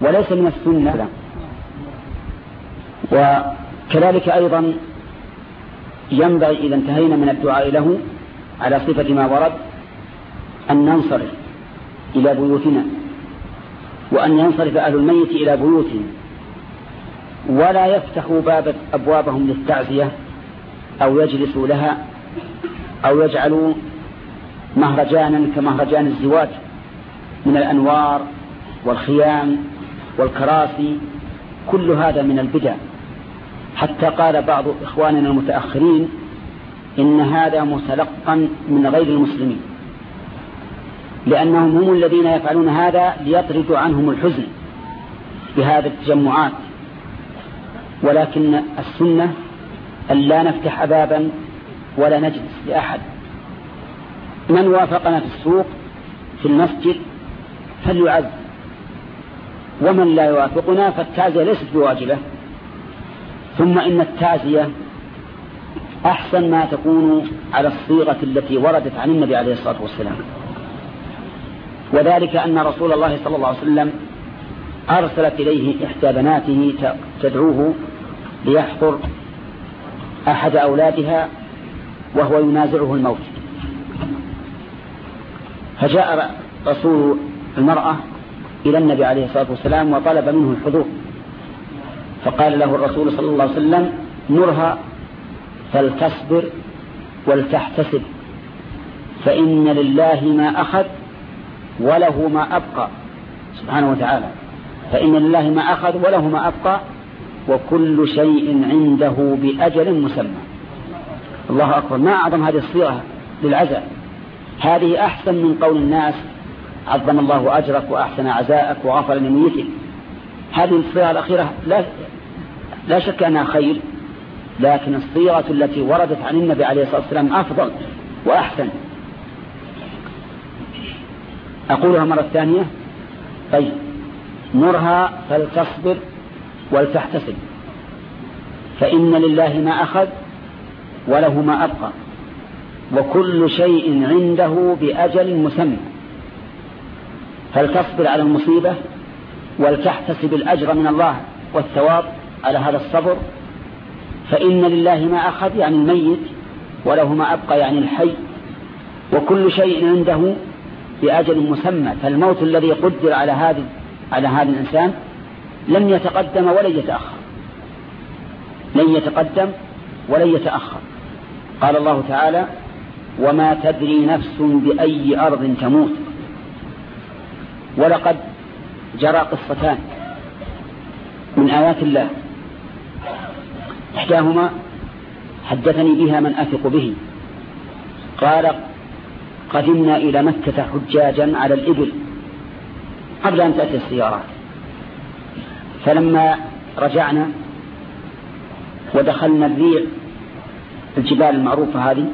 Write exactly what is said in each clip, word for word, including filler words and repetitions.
وليس من السنة. وكذلك أيضا ينبغي إذا انتهينا من الدعاء له على صفة ما ورد أن ننصرف إلى بيوتنا، وأن ينصرف أهل الميت إلى بيوتهم، ولا يفتحوا باب أبوابهم للتعزية أو يجلسوا لها أو يجعلوا مهرجانا كمهرجان الزواج من الأنوار والخيام والكراسي. كل هذا من البدع، حتى قال بعض إخواننا المتأخرين إن هذا متلقا من غير المسلمين، لأنهم هم الذين يفعلون هذا ليطردوا عنهم الحزن بهذه التجمعات. ولكن السنة أن لا نفتح بابا ولا نجلس لأحد. من وافقنا في السوق في المسجد فليعز، ومن لا يوافقنا فالتعزية ليست بواجبة. ثم إن التعزية أحسن ما تكون على الصيغة التي وردت عن النبي عليه الصلاة والسلام، وذلك أن رسول الله صلى الله عليه وسلم أرسلت إليه إحدى بناته تدعوه ليحضر أحد أولادها وهو ينازعه الموت، فجاء رسول المرأة إلى النبي عليه الصلاة والسلام وطلب منه الحضور، فقال له الرسول صلى الله عليه وسلم: مرها فلتصبر ولتحتسب، فإن لله ما أخذ وله ما أبقى، سبحانه وتعالى، فإن لله ما أخذ وله ما أبقى، وكل شيء عنده بأجل مسمى. الله أكبر، ما أعظم هذه الصيغة للعزاء. هذه أحسن من قول الناس عظم الله أجرك وأحسن عزاءك وغفر لنيتك. هذه الصيغة الأخيرة لا, لا شك أنها خير، لكن الصيغة التي وردت عن النبي عليه الصلاة والسلام أفضل وأحسن. أقولها مرة ثانية: طيب، مرها فلتصبر ولتحتسب، فإن لله ما أخذ وله ما أبقى، وكل شيء عنده بأجل مسمى. فلتصبر على المصيبة ولتحتسب الأجر من الله والثواب على هذا الصبر، فإن لله ما أخذ يعني الميت، وله ما أبقى يعني الحي، وكل شيء عنده بأجل مسمى. فالموت الذي قدر على هذا على هذا الإنسان لن يتقدم ولن يتأخر، لن يتقدم ولن يتأخر. قال الله تعالى: وما تدري نفس بأي أرض تموت. ولقد جرى قصتان من آيات الله، إحداهما حدثني بها من أثق به، قال: قدمنا إلى مكة حجاجا على الإبل قبل أن تأتي السيارات، فلما رجعنا ودخلنا الريع الجبال المعروفة هذه،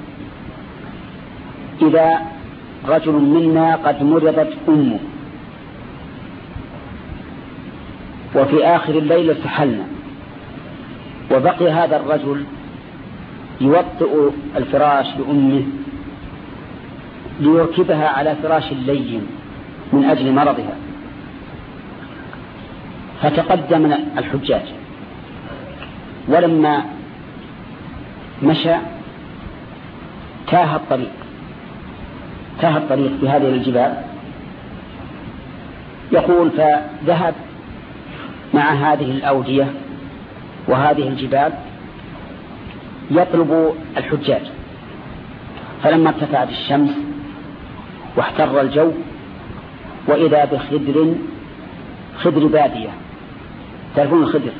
إذا رجل منا قد مرضت أمه، وفي آخر الليل ارتحلنا، وبقي هذا الرجل يوطئ الفراش لأمه ليركبها على فراش اللين من أجل مرضها. فتقدم الحجاج، ولما مشى تاه الطريق تاه الطريق في هذه الجبال. يقول: فذهب مع هذه الأودية وهذه الجبال يطلب الحجاج، فلما ارتفعت الشمس واحتر الجو وإذا بخدر خدر بادية، تعرفون الخدر،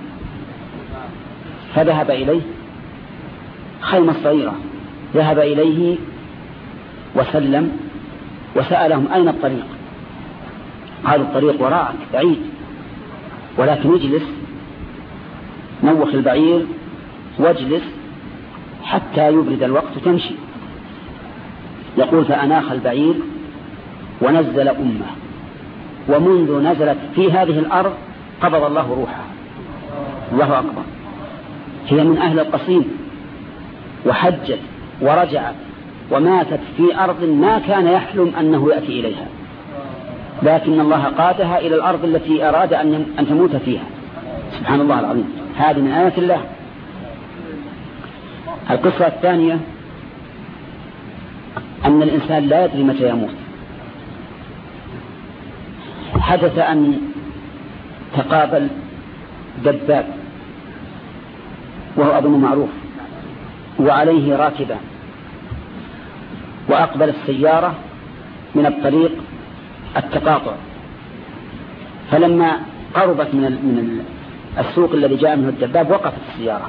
فذهب إليه، خيمة صغيرة، ذهب إليه وسلم وسألهم: أين الطريق؟ قالوا: الطريق وراءك بعيد، ولكن اجلس، نوخ البعير واجلس حتى يبرد الوقت تمشي. يقول: فأناخ البعير ونزل أمه، ومنذ نزلت في هذه الأرض قبض الله روحها. الله أكبر. هي من أهل القصيم، وحجت ورجعت وماتت في أرض ما كان يحلم أنه يأتي إليها. لكن الله قادها إلى الأرض التي أراد أن تموت فيها. سبحان الله العظيم، هذه من آيات الله. القصة الثانية أن الإنسان لا يدري متى يموت. حدث أن تقابل دباب وهو أظن معروف وعليه راكبان، وأقبل السيارة من الطريق التقاطع، فلما قربت من من السوق الذي جاء منه الدباب وقفت السيارة.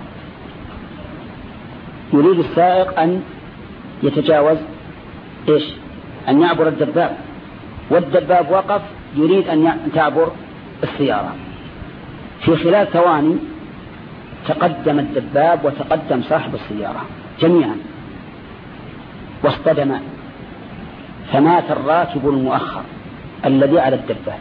يريد السائق أن يتجاوز إيش؟ أن يعبر الدباب، والدباب وقف يريد أن تعبر السيارة. في خلال ثواني تقدم الدباب وتقدم صاحب السيارة جميعا واصطدما، فمات الراكب المؤخر الذي على الدباب.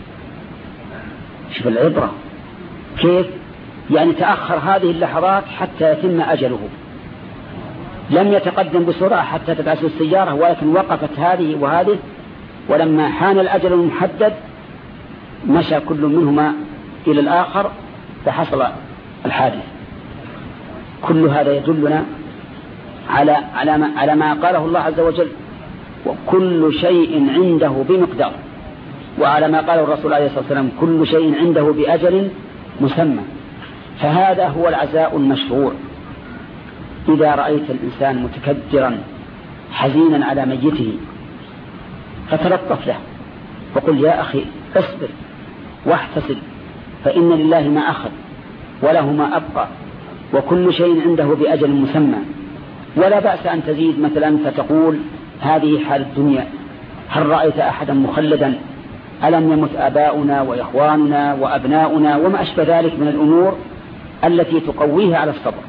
شوف العبرة كيف يعني تأخر هذه اللحظات حتى يتم أجله، لم يتقدم بسرعة حتى تدعس السيارة، ولكن وقفت هذه وهذه، ولما حان الأجل المحدد مشى كل منهما إلى الآخر فحصل الحادث. كل هذا يدلنا على على ما, على ما قاله الله عز وجل: وكل شيء عنده بمقدار، وعلى ما قاله الرسول عليه الصلاة والسلام: كل شيء عنده بأجل مسمى. فهذا هو العزاء المشروع. إذا رأيت الإنسان متكدرا حزينا على ميته فتلطف له وقل: يا أخي اصبر واحتسب، فإن لله ما أخذ وله ما أبقى، وكل شيء عنده بأجل مسمى. ولا بأس أن تزيد مثلا فتقول: هذه حال الدنيا، هل رأيت أحدا مخلدا؟ ألم يمت آباؤنا وإخواننا وأبناؤنا وما أشبه ذلك من الأمور التي تقويه على الصبر.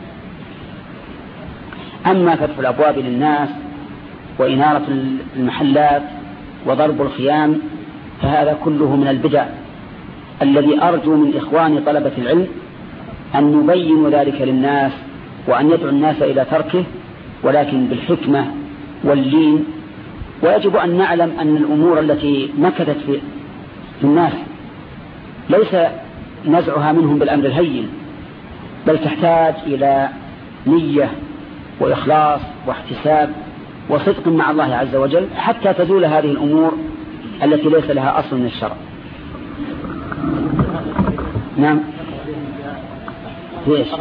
أما فتح الأبواب للناس وإنارة المحلات وضرب الخيام فهذا كله من البدع، الذي أرجو من إخواني طلبة العلم أن يبينوا ذلك للناس وأن يدعو الناس إلى تركه، ولكن بالحكمة واللين. ويجب أن نعلم أن الأمور التي مكثت في الناس ليس نزعها منهم بالأمر الهين، بل تحتاج إلى نية وإخلاص واحتساب وصدق مع الله عز وجل حتى تزول هذه الأمور التي ليس لها أصل من الشرع. نعم. ليش؟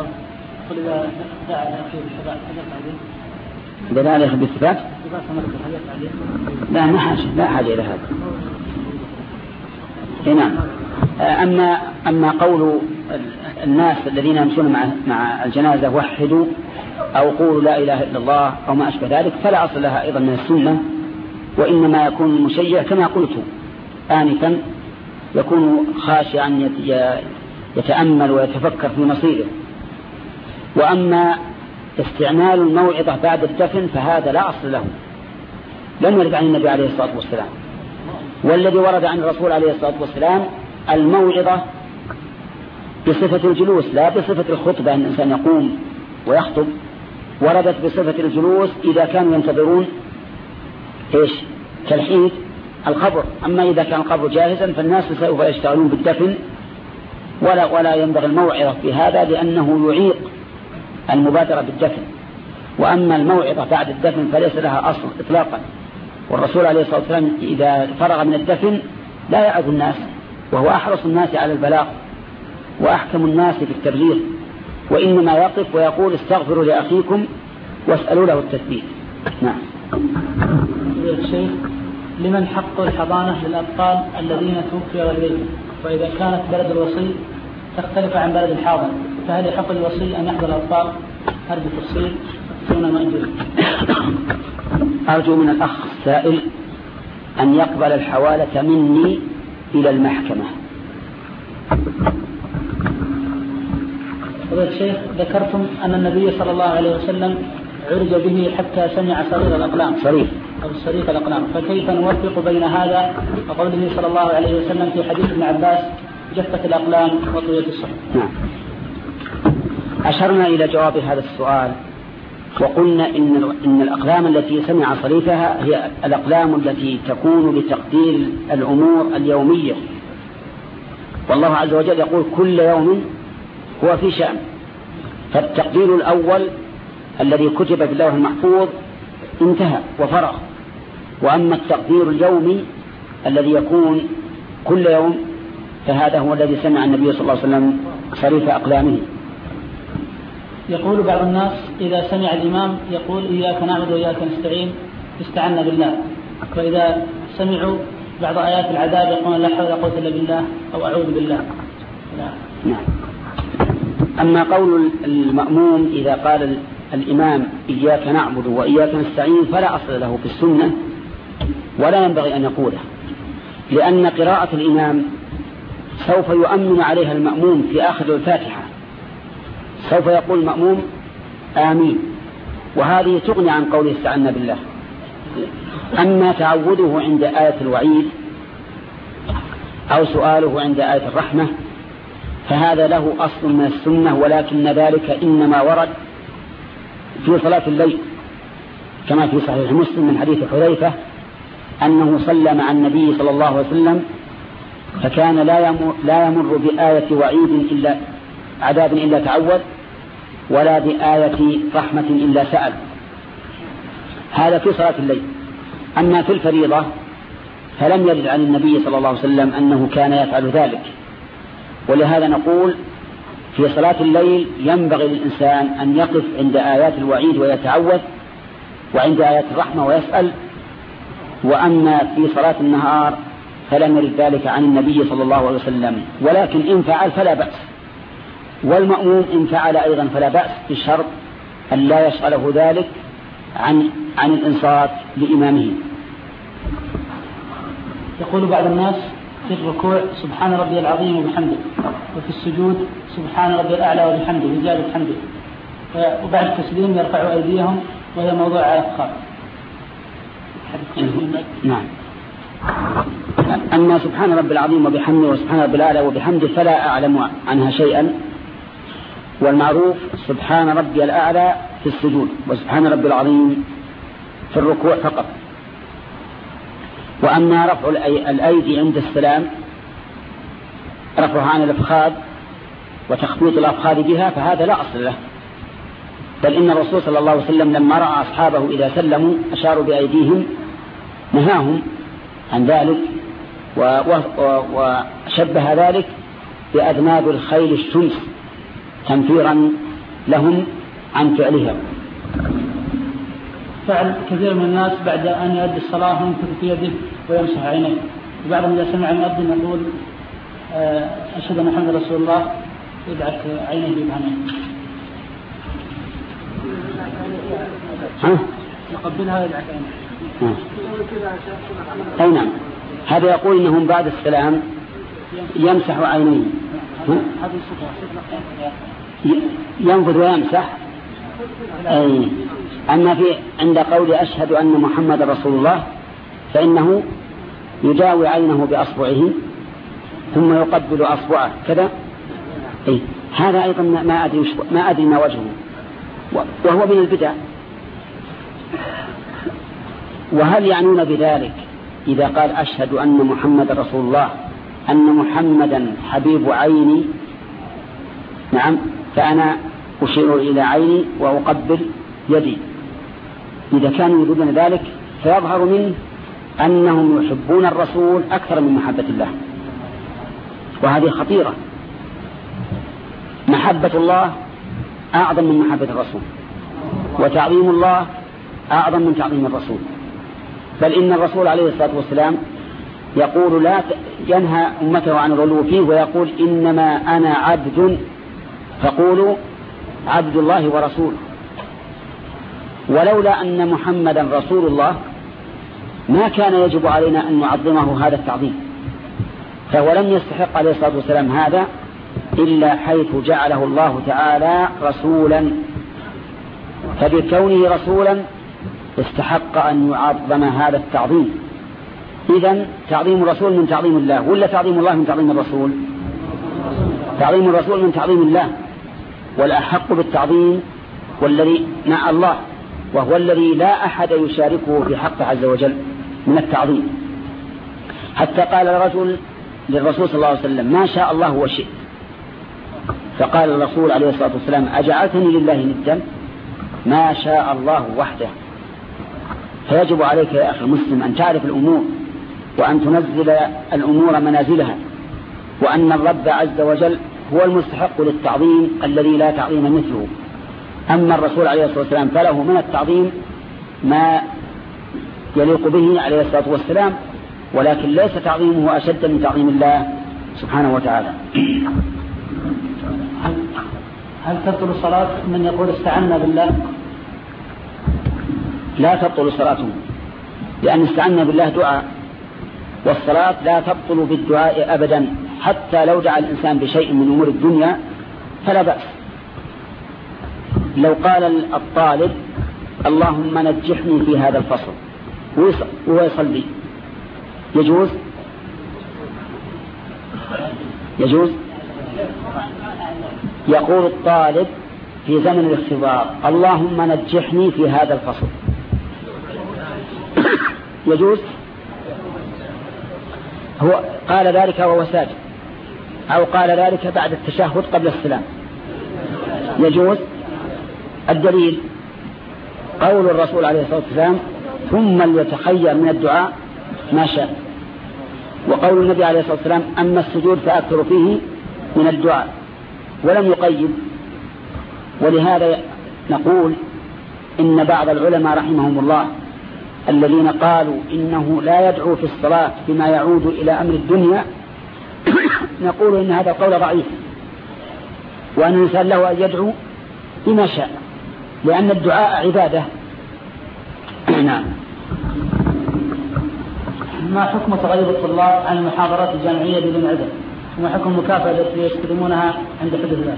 إذا لا يخبر الثبات لا ما حاجة لا حاجة إلى هذا. نعم. أما أما قول الناس الذين يمشون مع مع الجنازة: وحدوا أو قولوا لا إله إلا الله أو ما أشبه ذلك، فلا أصل لها أيضا من السنة، وإنما يكون المشيع كما قلت آنفا يكون خاشعا يتأمل ويتفكر في مصيره. وأما استعمال الموعظة بعد الدفن فهذا لا أصل له، لم يرد عن النبي عليه الصلاة والسلام. والذي ورد عن الرسول عليه الصلاة والسلام الموعظة بصفة الجلوس لا بصفة الخطبة، أن الإنسان يقوم ويخطب. وردت بصفة الجلوس إذا كانوا ينتظرون إيش؟ تلحيد القبر. أما إذا كان القبر جاهزا فالناس سوف يشتغلون بالدفن، ولا ولا ينبغي الموعظة في هذا لأنه يعيق المبادرة بالدفن. وأما الموعظة بعد الدفن فليس لها أصل إطلاقا. والرسول عليه الصلاة والسلام إذا فرغ من الدفن لا يعظ الناس، وهو أحرص الناس على البلاغ وأحكم الناس في التبليغ، وإنما يقف ويقول: استغفروا لأخيكم واسألوا له التثبيت. نعم. الشيخ: لمن حق الحضانة للأطفال الذين توفي والديهم؟ وإذا كانت بلد الوصي تختلف عن بلد الحاضر، فهل يحق الوصي أن يحضر الأطفال؟ هل بتفصيل دون مأجور؟ أرجو من الأخ السائل أن يقبل الحوالة مني إلى المحكمة. فضيلة الشيخ، ذكرتم أن النبي صلى الله عليه وسلم عرج به حتى سمع صرير الأقلام صرير أو صريخ الأقلام، فكيف نوفق بين هذا وقوله صلى الله عليه وسلم في حديث ابن عباس: جفت الأقلام وطويت الصحف؟ نعم. أشرنا إلى جواب هذا السؤال وقلنا إن, إن الأقلام التي سمع صريفها هي الأقلام التي تكون لتقدير الأمور اليومية، والله عز وجل يقول كل يوم هو في شأن. فالتقدير الأول الذي كتب في اللوح المحفوظ انتهى وفرغ، وأما التقدير اليومي الذي يكون كل يوم فهذا هو الذي سمع النبي صلى الله عليه وسلم صريف أقلامه. يقول بعض الناس إذا سمع الإمام يقول إياك نعبد وإياك نستعين استعنا بالله، وإذا سمعوا بعض آيات العذاب يقولون لا حول ولا قوة إلا بالله أو أعوذ بالله. نعم. أما قول المأموم إذا قال الإمام إياك نعبد وإياك نستعين فلا أصل له في السنة ولا ينبغي أن يقوله، لأن قراءة الإمام سوف يؤمن عليها المأموم في آخر الفاتحة، سوف يقول المأموم آمين، وهذه تغني عن قوله استعنا بالله. أما تعوده عند آية الوعيد أو سؤاله عند آية الرحمة فهذا له أصل من السنة، ولكن ذلك إنما ورد في صلاة الليل كما في صحيح مسلم من حديث حذيفة أنه صلى مع النبي صلى الله عليه وسلم فكان لا يمر, لا يمر بآية وعيد إلا عذاب إلا تعوذ ولا بآية رحمة إلا سأل. هذا في صلاة الليل. أما في الفريضة فلم يرد عن النبي صلى الله عليه وسلم أنه كان يفعل ذلك، ولهذا نقول في صلاة الليل ينبغي للإنسان أن يقف عند آيات الوعيد ويتعوذ وعند آيات الرحمة ويسأل. وأما في صلاة النهار فلم يرد ذلك عن النبي صلى الله عليه وسلم، ولكن إن فعل فلا بأس، والمأموم إن فعل أيضا فلا بأس، بشرط أن لا يشغله ذلك عن عن الإنصات لإمامه. يقول بعض الناس في الركوع سبحان ربي العظيم وبحمده، وفي السجود سبحان ربي الأعلى وبحمده بزيادة حمده، وبعد التسليم يرفعوا أيديهم وهي موضوع على الفخار. نعم. أما سبحان ربي العظيم وبحمده وسبحان ربي الأعلى وبحمده فلا أعلم عنها شيئا، والمعروف سبحان ربي الأعلى في السجود وسبحان ربي العظيم في الركوع فقط. وأما رفع الأيدي عند السلام رفعها عن الأفخاذ وتخبيط الأفخاذ بها فهذا لا أصل له، بل إن الرسول صلى الله عليه وسلم لما رأى أصحابه إذا سلموا أشاروا بأيديهم نهاهم عن ذلك، وشبه ذلك بأذناب الخيل الشمس تنفيرا لهم عن فعلها. فعل كثير من الناس بعد أن يؤدي الصلاة ينفث في يده ويمسح عينيه، وبعضهم إذا سمع المؤذن يقول أشهد أن محمد رسول الله يدعك عينيه بمعنى يقبلها ويدعك عينيه. أي نعم، هذا يقول إنهم بعد السلام يمسح عينيه، ينفذ ويمسح. أي أما في عند قول أشهد أن محمد رسول الله فإنه يجاوي عينه بأصبعه ثم يقبل أصبعه كذا. أي هذا أيضا ما أدري ما أدري ما وجهه، وهو من البدع. وهل يعنون بذلك إذا قال أشهد أن محمد رسول الله أن محمدا حبيب عيني؟ نعم، فأنا أشير إلى عيني وأقبل يدي. إذا كانوا يريدون ذلك فيظهر منه أنهم يحبون الرسول أكثر من محبة الله، وهذه خطيرة. محبة الله أعظم من محبة الرسول، وتعظيم الله أعظم من تعظيم الرسول. بل إن الرسول عليه الصلاة والسلام يقول لا ينهى أمته عن الغلو فيه، ويقول إنما أنا عبد فقولوا عبد الله ورسوله. ولولا أن محمدا رسول الله ما كان يجب علينا أن نعظمه هذا التعظيم، فهو لم يستحق عليه الصلاة والسلام هذا إلا حيث جعله الله تعالى رسولا، فبكونه رسولا استحق أن يعظم هذا التعظيم. إذن تعظيم الرسول من تعظيم الله، ولا تعظيم الله من تعظيم الرسول؟ تعظيم الرسول من تعظيم الله، والأحق بالتعظيم والذي مع الله، وهو الذي لا أحد يشاركه في حقه عز وجل من التعظيم. حتى قال الرجل للرسول صلى الله عليه وسلم: ما شاء الله وشئت. فقال الرسول عليه الصلاة والسلام: أجعلتني لله ندا؟ ما شاء الله وحده. فيجب عليك يا أخي المسلم أن تعرف الأمور، وأن تنزل الأمور منازلها، وأن الرب عز وجل هو المستحق للتعظيم الذي لا تعظيم مثله. أما الرسول عليه الصلاة والسلام فله من التعظيم ما يليق به عليه الصلاة والسلام، ولكن ليس تعظيمه أشد من تعظيم الله سبحانه وتعالى. هل تبطل صلاة من يقول استعنا بالله؟ لا تبطل صلاته، لأن استعنا بالله دعاء، والصلاة لا تبطل بالدعاء أبدا، حتى لو دعا الإنسان بشيء من أمور الدنيا فلا بأس. لو قال الطالب: اللهم نجحني في هذا الفصل، وهو يصلي، يجوز؟ يجوز؟ يقول الطالب في زمن الاختبار: اللهم نجحني في هذا الفصل، يجوز؟ هو قال ذلك وهو ساجد، أو قال ذلك بعد التشهد قبل السلام، يجوز؟ الدليل قول الرسول عليه الصلاة والسلام: ثم ليتخير من الدعاء ما شاء. وقول النبي عليه الصلاة والسلام: أما السجود فأكثر فيه من الدعاء، ولم يقيد. ولهذا نقول إن بعض العلماء رحمهم الله الذين قالوا إنه لا يدعو في الصلاة بما يعود إلى أمر الدنيا، نقول إن هذا القول ضعيف، وأن الإنسان له أن يدعو بما شاء، لأن الدعاء عبادة. نعم. ما حكم تغيب الطلاب عن المحاضرات الجامعية بدون عذر؟ وما حكم المكافأة التي يستلمونها عند حدوث ذلك؟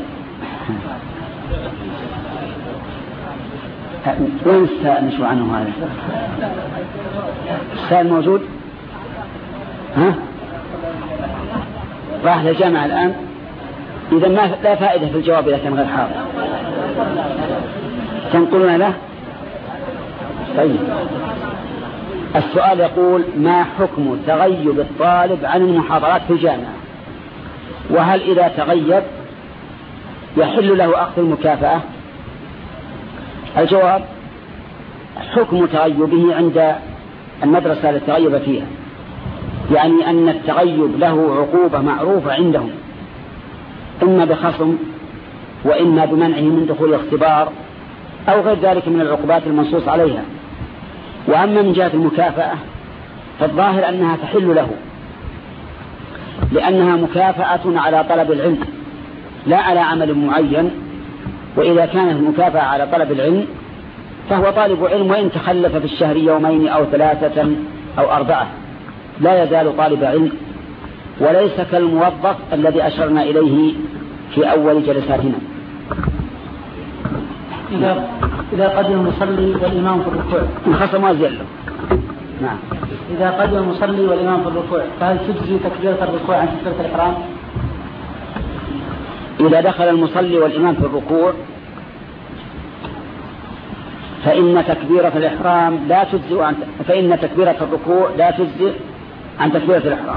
وين السائل نشوى عنه هذا؟ السائل موجود؟ ها؟ راح للجامعة الآن؟ إذا ما لا فائدة في الجواب إذا كان غير حاضر. تنقلون له؟ طيب. السؤال يقول: ما حكم تغيب الطالب عن المحاضرات في الجامعة؟ وهل إذا تغيب يحل له أخذ المكافأة؟ الجواب: حكم تغيبه عند المدرسة التي تغيب فيها، يعني أن التغيب له عقوبة معروفة عندهم، إما بخصم وإما بمنعه من دخول الاختبار أو غير ذلك من العقوبات المنصوص عليها. وأما من جهة المكافأة فالظاهر أنها تحل له، لأنها مكافأة على طلب العلم لا على عمل معين. وإذا كانت المكافأة على طلب العلم فهو طالب علم، وإن تخلف في الشهر يومين أو ثلاثة أو أربعة لا يزال طالب علم، وليس كالموظف الذي أشرنا إليه في أول جلساتنا. إذا إذا قدم المصلي والإمام في الركوع انخصم وزيل له. نعم. إذا قدم المصلي والإمام في الركوع فهل تجزي تكبيرة الركوع عن تكبيرة الإحرام؟ إذا دخل المصلي والإمام في الركوع فإن تكبيرة الإحرام لا تجزئ عن فإن تكبيرة الركوع لا تجزئ عن تكبيرة الإحرام،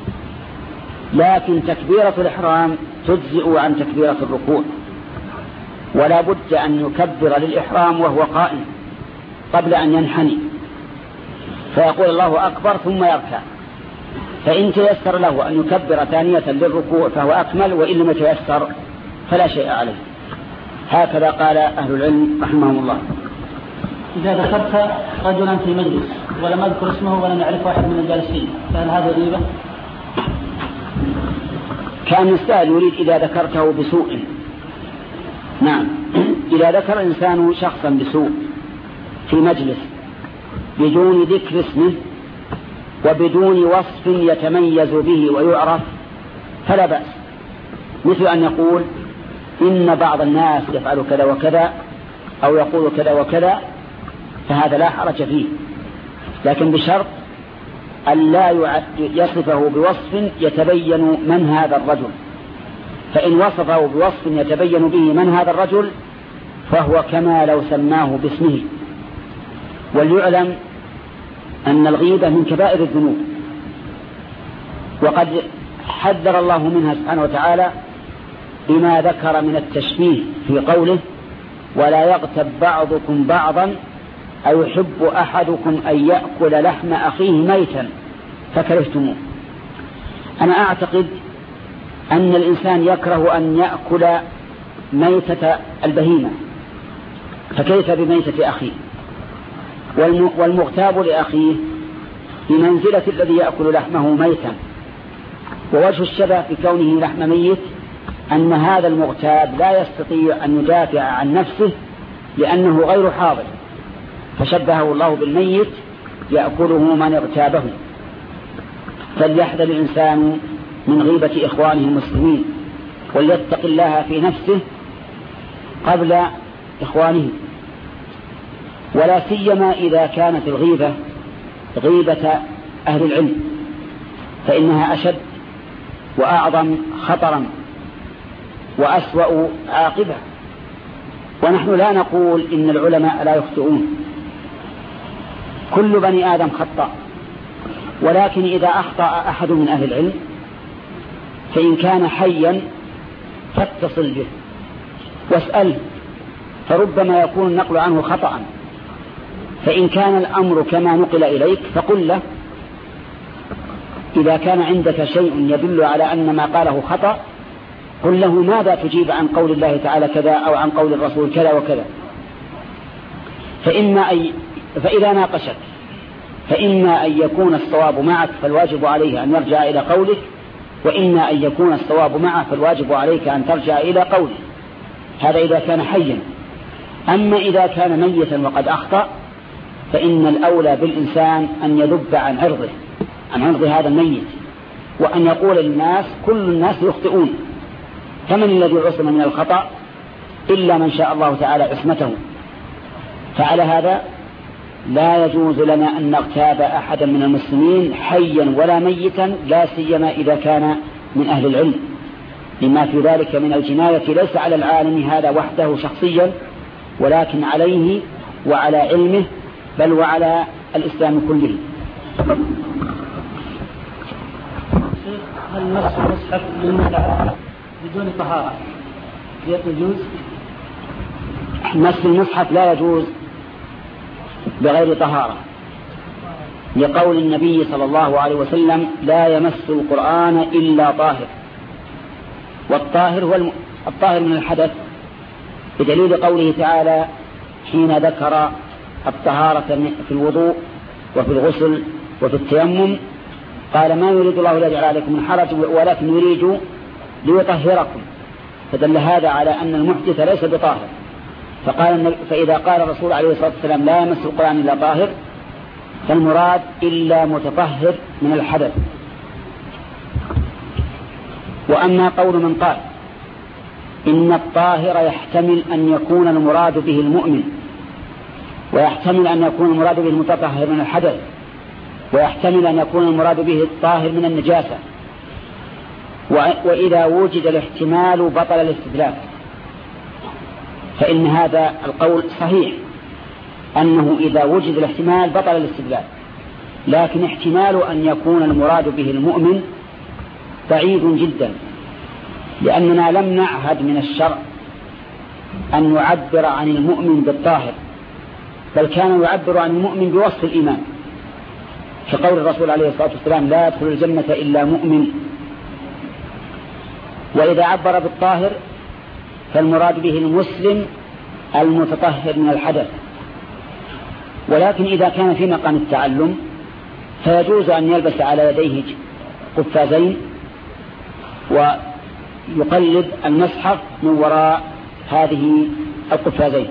لكن تكبيرة الإحرام تجزئ عن تكبيرة الركوع. ولا بد أن يكبر للإحرام وهو قائم قبل أن ينحني، فيقول الله أكبر ثم يركع. فإن تيسر له أن يكبر ثانية للركوع فهو أكمل، وإن لم يتيسر فلا شيء عليه. هكذا قال أهل العلم رحمهم الله. إذا ذكرت رجلا في مجلس ولم أذكر اسمه ولم يعرف واحد من الجالسين فهل هذا غيبة؟ كان السائل يريد إذا ذكرته بسوء. نعم. إذا ذكر الإنسان شخصا بسوء في مجلس بدون ذكر اسمه وبدون وصف يتميز به ويعرف فلا بأس، مثل أن يقول إن بعض الناس يفعل كذا وكذا أو يقول كذا وكذا، فهذا لا حرج فيه، لكن بشرط أن لا يصفه بوصف يتبين من هذا الرجل. فإن وصفه بوصف يتبين به من هذا الرجل فهو كما لو سماه باسمه. وليعلم أن الغيبة من كبائر الذنوب، وقد حذر الله منها سبحانه وتعالى بما ذكر من التشبيه في قوله: ولا يغتب بعضكم بعضا أيحب أحدكم أن يأكل لحم أخيه ميتا فكرهتموه. أنا أعتقد أن الإنسان يكره أن يأكل ميتة البهيمة، فكيف بميتة أخيه؟ والمغتاب لأخيه بمنزلة الذي يأكل لحمه ميتا. ووجه الشبه في كونه لحم ميت أن هذا المغتاب لا يستطيع أن يدافع عن نفسه لأنه غير حاضر، فشبهه الله بالميت يأكله من اغتابه. فليحذر الإنسان من غيبة إخوانه المسلمين، وليتق الله في نفسه قبل إخوانه، ولا سيما إذا كانت الغيبة غيبة أهل العلم، فإنها أشد وأعظم خطرا وأسوأ عاقبة. ونحن لا نقول إن العلماء لا يخطئون، كل بني آدم خطأ، ولكن إذا أخطأ أحد من أهل العلم فإن كان حيا فاتصل به واسأله، فربما يكون النقل عنه خطأ. فإن كان الأمر كما نقل إليك فقل له، إذا كان عندك شيء يدل على أن ما قاله خطأ قل له ماذا تجيب عن قول الله تعالى كذا أو عن قول الرسول كذا وكذا. فإما أي فإذا ناقشت فإما أن يكون الصواب معك فالواجب عليه أن يرجع إلى قولك، وإما أن يكون الصواب معه فالواجب عليك أن ترجع إلى قولك. هذا إذا كان حيا. أما إذا كان ميتا وقد أخطأ فإن الأولى بالإنسان أن يذب عن عرضه عن عرض هذا الميت، وأن يقول للناس كل الناس يخطئون، فمن الذي عصم من الخطأ إلا من شاء الله تعالى عصمته. فعلى هذا لا يجوز لنا أن نغتاب أحدا من المسلمين حيا ولا ميتا، لا سيما إذا كان من أهل العلم، لما في ذلك من الجناية ليس على العالم هذا وحده شخصيا، ولكن عليه وعلى علمه بل وعلى الإسلام كله. هل مس المصحف للمتعة بدون طهارة يجوز؟ مس المصحف لا يجوز بغير طهارة، لقول النبي صلى الله عليه وسلم: لا يمس القرآن إلا طاهر. والطاهر هو الطاهر من الحدث، بدليل قوله تعالى حين ذكر الطهارة في الوضوء وفي الغسل وفي التيمم قال: ما يريد الله ليجعل عليكم من حرج ولكن يريد ليطهركم. فدل هذا على أن المحدث ليس بطاهر. فقال فإذا قال الرسول عليه الصلاة والسلام: لا يمس القرآن إلا طاهر، فالمراد إلا متطهر من الحدث. وأما قول من قال إن الطاهر يحتمل أن يكون المراد به المؤمن، ويحتمل أن يكون المراد به المتطهر من الحدث، ويحتمل أن يكون المراد به الطاهر من النجاسة، وإذا وجد الاحتمال بطل الاستدلال، فإن هذا القول صحيح أنه إذا وجد الاحتمال بطل الاستدلال. لكن احتمال أن يكون المراد به المؤمن بعيد جدا، لأننا لم نعهد من الشرع أن يعبر عن المؤمن بالطاهر، بل كان يعبر عن المؤمن بوصف الإيمان، كقول الرسول عليه الصلاة والسلام: لا يدخل الجنة إلا مؤمن. وإذا عبر بالطاهر فالمراد به المسلم المتطهر من الحدث. ولكن إذا كان في مقام التعلم فيجوز أن يلبس على يديه قفازين ويقلد المصحف من وراء هذه القفازين.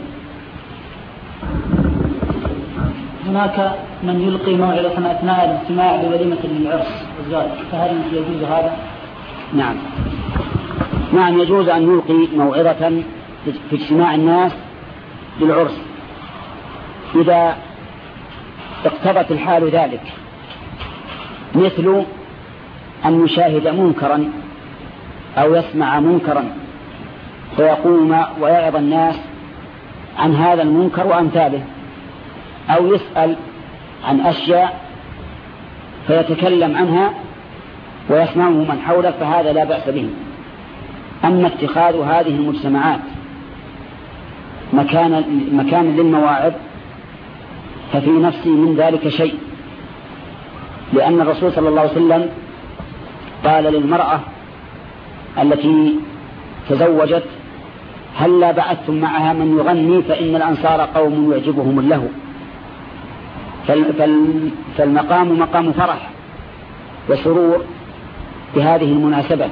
هناك من يلقي موعظة أثناء الاجتماع بوليمة العرس والزواج، فهل يجوز هذا؟ نعم نعم يجوز أن يلقي موعظة في اجتماع الناس للعرس إذا اقتضت الحال ذلك، مثل أن يشاهد منكرا أو يسمع منكرا فيقوم ويعظ الناس عن هذا المنكر وأمثاله، أو يسأل عن أشياء فيتكلم عنها ويسمعه من حوله، فهذا لا بأس به. أما اتخاذ هذه المجتمعات مكان مكان للمواعظ ففي نفسي من ذلك شيء، لأن الرسول صلى الله عليه وسلم قال للمرأة التي تزوجت: هلا بعثتم معها من يغني فإن الأنصار قوم يعجبهم اللهو. فالمقام مقام فرح وسرور بهذه المناسبة.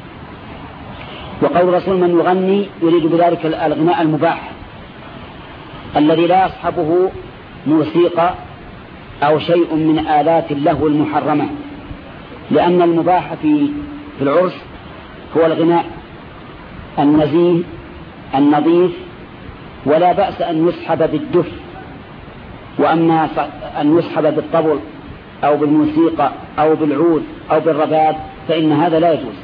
وقول الرسول من يغني يريد بذلك الغناء المباح الذي لا يصحبه موسيقى أو شيء من آلات اللهو المحرمة، لأن المباح في في العرس هو الغناء النزيه النظيف، ولا بأس أن يسحب بالدف. وأما أن يسحب بالطبل أو بالموسيقى أو بالعود أو بالرباب فإن هذا لا يجوز.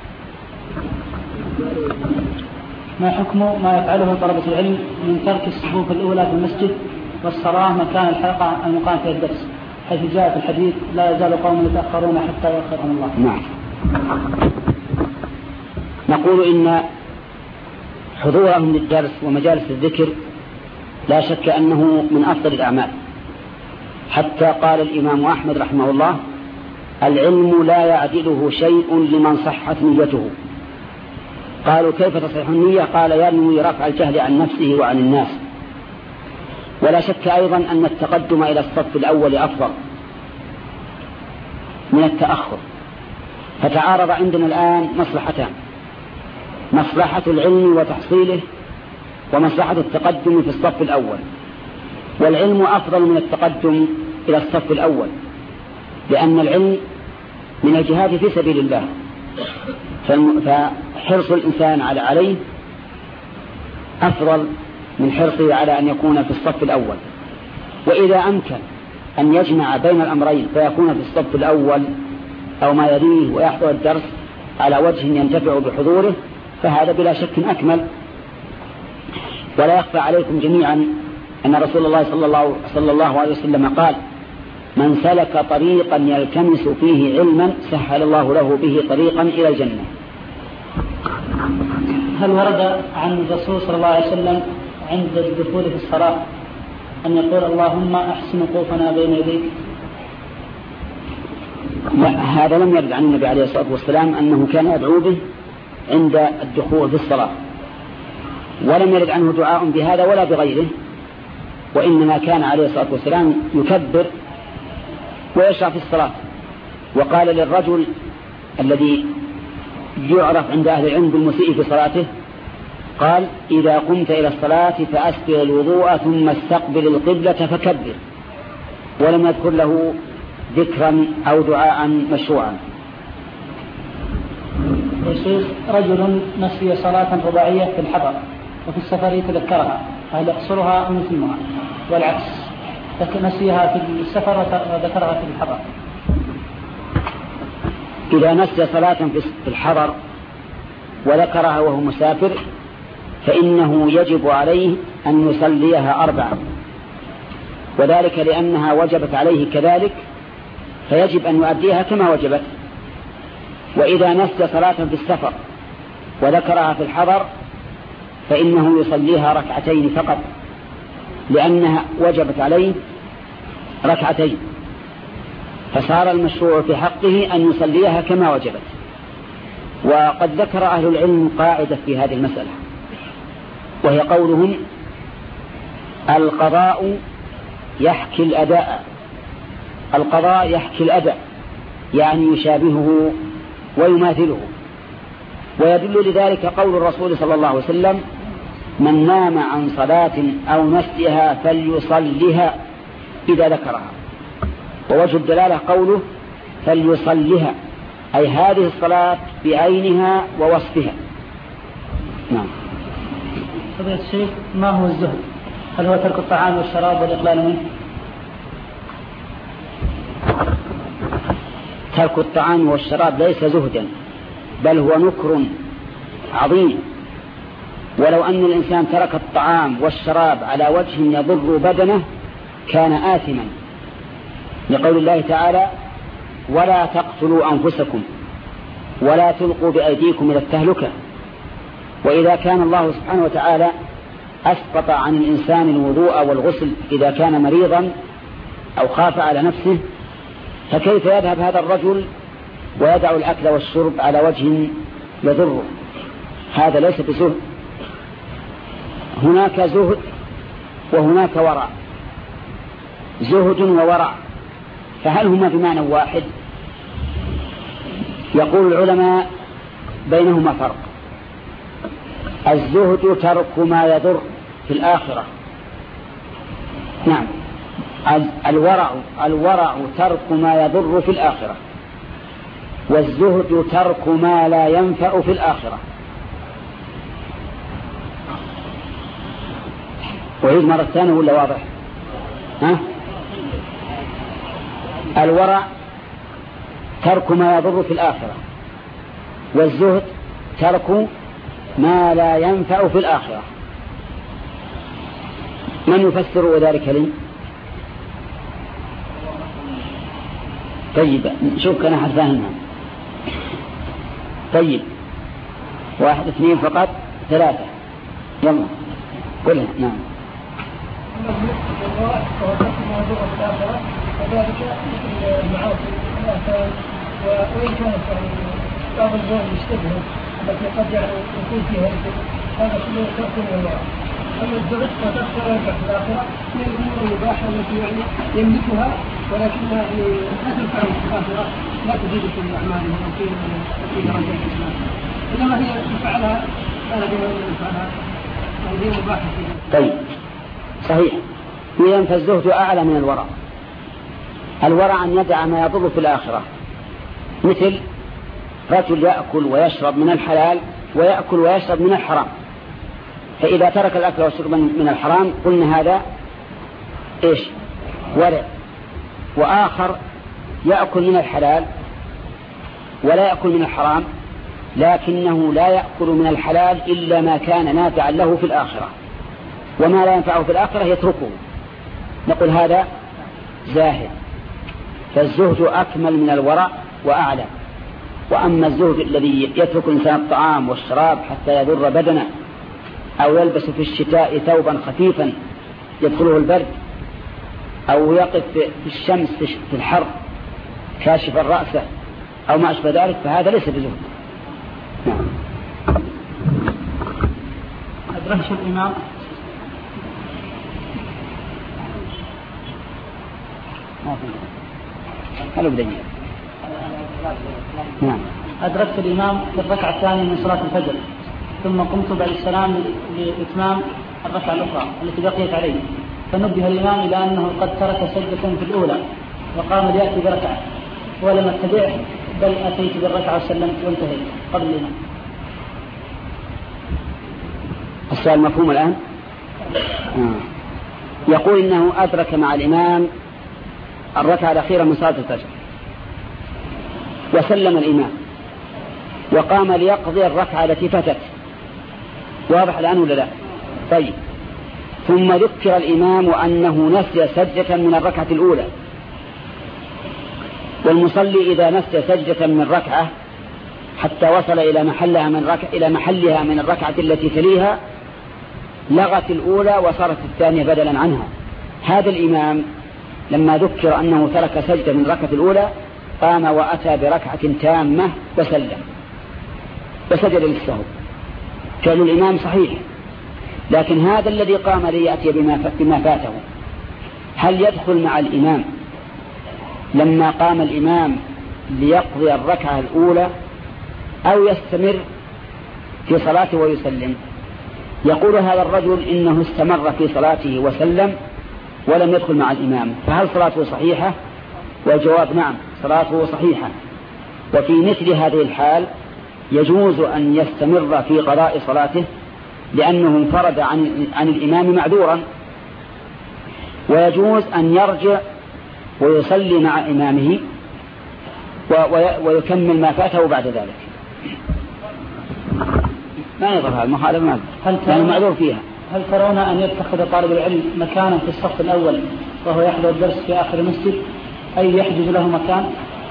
ما حكم ما يفعله طلبة العلم من ترك الصفوف الأولى في المسجد والصلاة مكان الحلقة المقام فيها الدرس، حيث جاء في الحديث: لا يزال قوم يتأخرون حتى يؤخرهم الله. نعم. نقول إن حضورهم للدرس ومجالس الذكر لا شك أنه من أفضل الأعمال، حتى قال الإمام أحمد رحمه الله: العلم لا يعدله شيء لمن صحت نيته. قالوا: كيف تصح النية؟ قال: ينوي رفع الجهل عن نفسه وعن الناس. ولا شك أيضا أن التقدم إلى الصف الأول أفضل من التأخر. فتعارض عندنا الآن مصلحتان: مصلحة العلم وتحصيله، ومصلحة التقدم في الصف الأول. والعلم أفضل من التقدم إلى الصف الأول، لأن العلم من الجهاد في سبيل الله، فحرص الإنسان على عليه أفضل من حرصه على أن يكون في الصف الأول. وإذا أمكن أن يجمع بين الأمرين فيكون في الصف الأول أو ما يليه ويحضر الدرس على وجه ينتفع بحضوره فهذا بلا شك أكمل. ولا يخفى عليكم جميعا أن رسول الله صلى الله, صلى الله عليه وسلم قال: من سلك طريقا يلتمس فيه علما سهل الله له به طريقا إلى الجنة. هل ورد عن الرسول صلى الله عليه وسلم عند الدخول في الصلاة أن يقول: اللهم أحسن وقوفنا بين يديك؟ لا، هذا لم يرد عن النبي عليه الصلاة والسلام أنه كان يدعو به عند الدخول في الصلاة، ولم يرد عنه دعاء بهذا ولا بغيره، وإنما كان عليه الصلاة والسلام يكبر ويشرع في الصلاة. وقال للرجل الذي يعرف عند أهل العلم بالمسيء في صلاته، قال: إذا قمت إلى الصلاة فأسبغ الوضوء ثم استقبل القبلة فكبر. ولم يذكر له ذكرا أو دعاء مشروعا. رجل نسي صلاة رباعية في الحضر وفي السفر تذكرها، هل يقصرها أم يتمها؟ والعكس، نسيها في السفر وذكرها في الحضر. إذا نسي صلاة في الحضر وذكرها وهو مسافر فإنه يجب عليه أن يصليها أربعا، وذلك لأنها وجبت عليه كذلك فيجب أن يؤديها كما وجبت. وإذا نسي صلاة في السفر وذكرها في الحضر فإنه يصليها ركعتين فقط، لأنها وجبت عليه ركعتين، فصار المشروع في حقه أن يصليها كما وجبت. وقد ذكر أهل العلم قاعدة في هذه المسألة، وهي قولهم: القضاء يحكي الأداء. القضاء يحكي الأداء يعني يشابهه ويماثله. ويدل لذلك قول الرسول صلى الله عليه وسلم: من نام عن صلاة أو نسيها فليصلها إذا ذكرها. ووجه الدلالة قوله فليصلها، أي هذه الصلاة بعينها ووصفها. نعم. فضيلة الشيخ، ما هو الزهد؟ هل هو ترك الطعام والشراب والإقلال منه؟ ترك الطعام والشراب ليس زهدا، بل هو نكر عظيم، ولو أن الإنسان ترك الطعام والشراب على وجه يضر بدنه كان آثما، لقول الله تعالى: ولا تقتلوا أنفسكم ولا تلقوا بأيديكم إلى التهلكة. وإذا كان الله سبحانه وتعالى أسقط عن الإنسان الوضوء والغسل إذا كان مريضا أو خاف على نفسه، فكيف يذهب هذا الرجل ويدع الأكل والشرب على وجه يضره؟ هذا ليس بزهد. هناك زهد وهناك ورع، زهد وورع، فهل هما بمعنى واحد؟ يقول العلماء بينهما فرق. الزهد ترك ما يضر في الآخرة، نعم، الورع الورع ترك ما يضر في الآخرة، والزهد ترك ما لا ينفع في الآخرة. وعيد مرة ثانية ولا واضح؟ ها؟ الورع ترك ما يضر في الآخرة، والزهد ترك ما لا ينفع في الآخرة. من يفسر ذلك لي؟ طيب شوف أنا حفاهمها. طيب واحد اثنين فقط ثلاثة، يلا قلها. نعم. وذلك المعاصي والآثام، وإن كانت يعني بعض الأمور مشتبهة التي قد يعني يكون فيها هذا كله تأكل من الورع. أما الزهد فتخسر يرجع في الآخرة من الأمور المباحة التي يعني يملكها، ولكنها يعني لا تنفع في الآخرة، لا تزيد في أعماله أو في في درجات الإسلام، إنما هي تفعلها كان بما يفعلها أو هي مباحة. طيب صحيح. إذن فالزهد أعلى من الورع. الورع أن يدع ما يضر في الآخرة، مثل رجل يأكل ويشرب من الحلال ويأكل ويشرب من الحرام، فإذا ترك الأكل والشرب من الحرام قلنا هذا إيش؟ ورع. وآخر يأكل من الحلال ولا يأكل من الحرام، لكنه لا يأكل من الحلال إلا ما كان نافعا له في الآخرة، وما لا ينفعه في الآخرة يتركه، نقول هذا زاهد. فالزهد أكمل من الورع وأعلى. وأما الزهد الذي يترك الإنسان الطعام والشراب حتى يضر بدنه، أو يلبس في الشتاء ثوبا خفيفا يدخله البرد، أو يقف في الشمس في الحر كاشف الرأس أو ما أشبه ذلك، فهذا ليس بزهد. نعم. أدركش الإمام هلو بدنيا. نعم. أدركت الإمام في الركعة الثانية من صلاة الفجر، ثم قمت بعد السلام لإتمام الركعة الأخرى التي بقيت عليه، فنبه الإمام إلى أنه قد ترك سجدة في الأولى وقام ليأتي بركعة، ولم أتبعه بل أتيت بالركعة وسلمت وانتهيت قبل الإمام. السؤال مفهوم الآن؟ آه. يقول إنه أدرك مع الإمام الركعة الأخيرة من صلاة الفجر وسلم الإمام وقام ليقضي الركعة التي فاتت. واضح الآن ولا لا؟ طيب. ثم ذكر الإمام أنه نسي سجدة من الركعة الأولى، والمصلي إذا نسي سجدة من ركعة حتى وصل إلى محلها من ركعة إلى محلها من الركعة التي تليها لغت الأولى وصارت الثانية بدلا عنها. هذا الإمام لما ذكر أنه ترك سجدة من الركعة الأولى قام وأتى بركعة تامة وسلم وسجد للسهو. فعل الإمام صحيح، لكن هذا الذي قام ليأتي بما فاته هل يدخل مع الإمام لما قام الإمام ليقضي الركعة الأولى أو يستمر في صلاته ويسلم؟ يقول هذا الرجل إنه استمر في صلاته وسلم ولم يدخل مع الإمام، فهل صلاته صحيحة؟ والجواب نعم، صلاته صحيحة. وفي مثل هذه الحال يجوز أن يستمر في قضاء صلاته لأنه انفرد عن, عن الإمام معذورا، ويجوز أن يرجع ويصلي مع إمامه ويكمل ما فاته بعد ذلك. ما يضر هذا المخالفة ما هل يعني معذور فيها. هل ترون أن يتخذ طالب العلم مكانا في الصف الأول وهو يحضر الدرس في آخر المسجد أي يحجز له مكان؟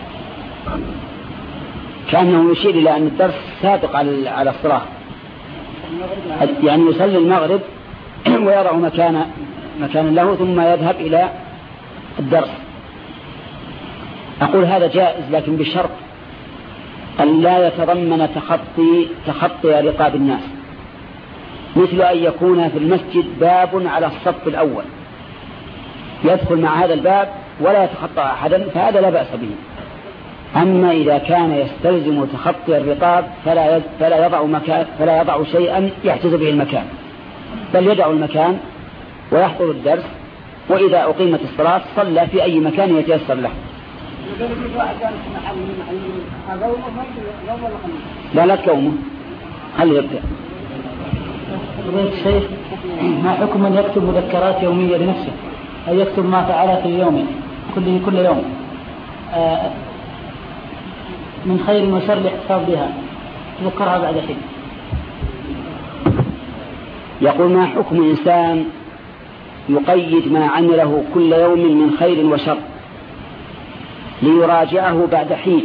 كأنه يشير إلى أن الدرس سابق على الصلاة، يعني يصلي المغرب ويضع مكان مكان له ثم يذهب إلى الدرس. أقول هذا جائز لكن بشرط أن لا يتضمن تخطي تخطي رقاب الناس، مثل أن يكون في المسجد باب على الصف الأول يدخل مع هذا الباب ولا يتخطى أحدا فهذا لا بأس به. أما إذا كان يستلزم تخطي الرقاب فلا فلا يضع مكان فلا يضع شيئا يحجز به المكان، بل يدع المكان ويحضر الدرس، وإذا أقيمت الصلاة صلى في أي مكان يتيسر له. لا لا تلومه، خليه يبدأ. فضيلة الشيخ، ما حكم من يكتب مذكرات يومية لنفسه أي يكتب ما فعله في يومه كل كل يوم آه من خير وشر الاحتفاظ بها تذكرها بعد حين؟ يقول ما حكم إنسان يقيد ما عمله كل يوم من خير وشر ليراجعه بعد حين؟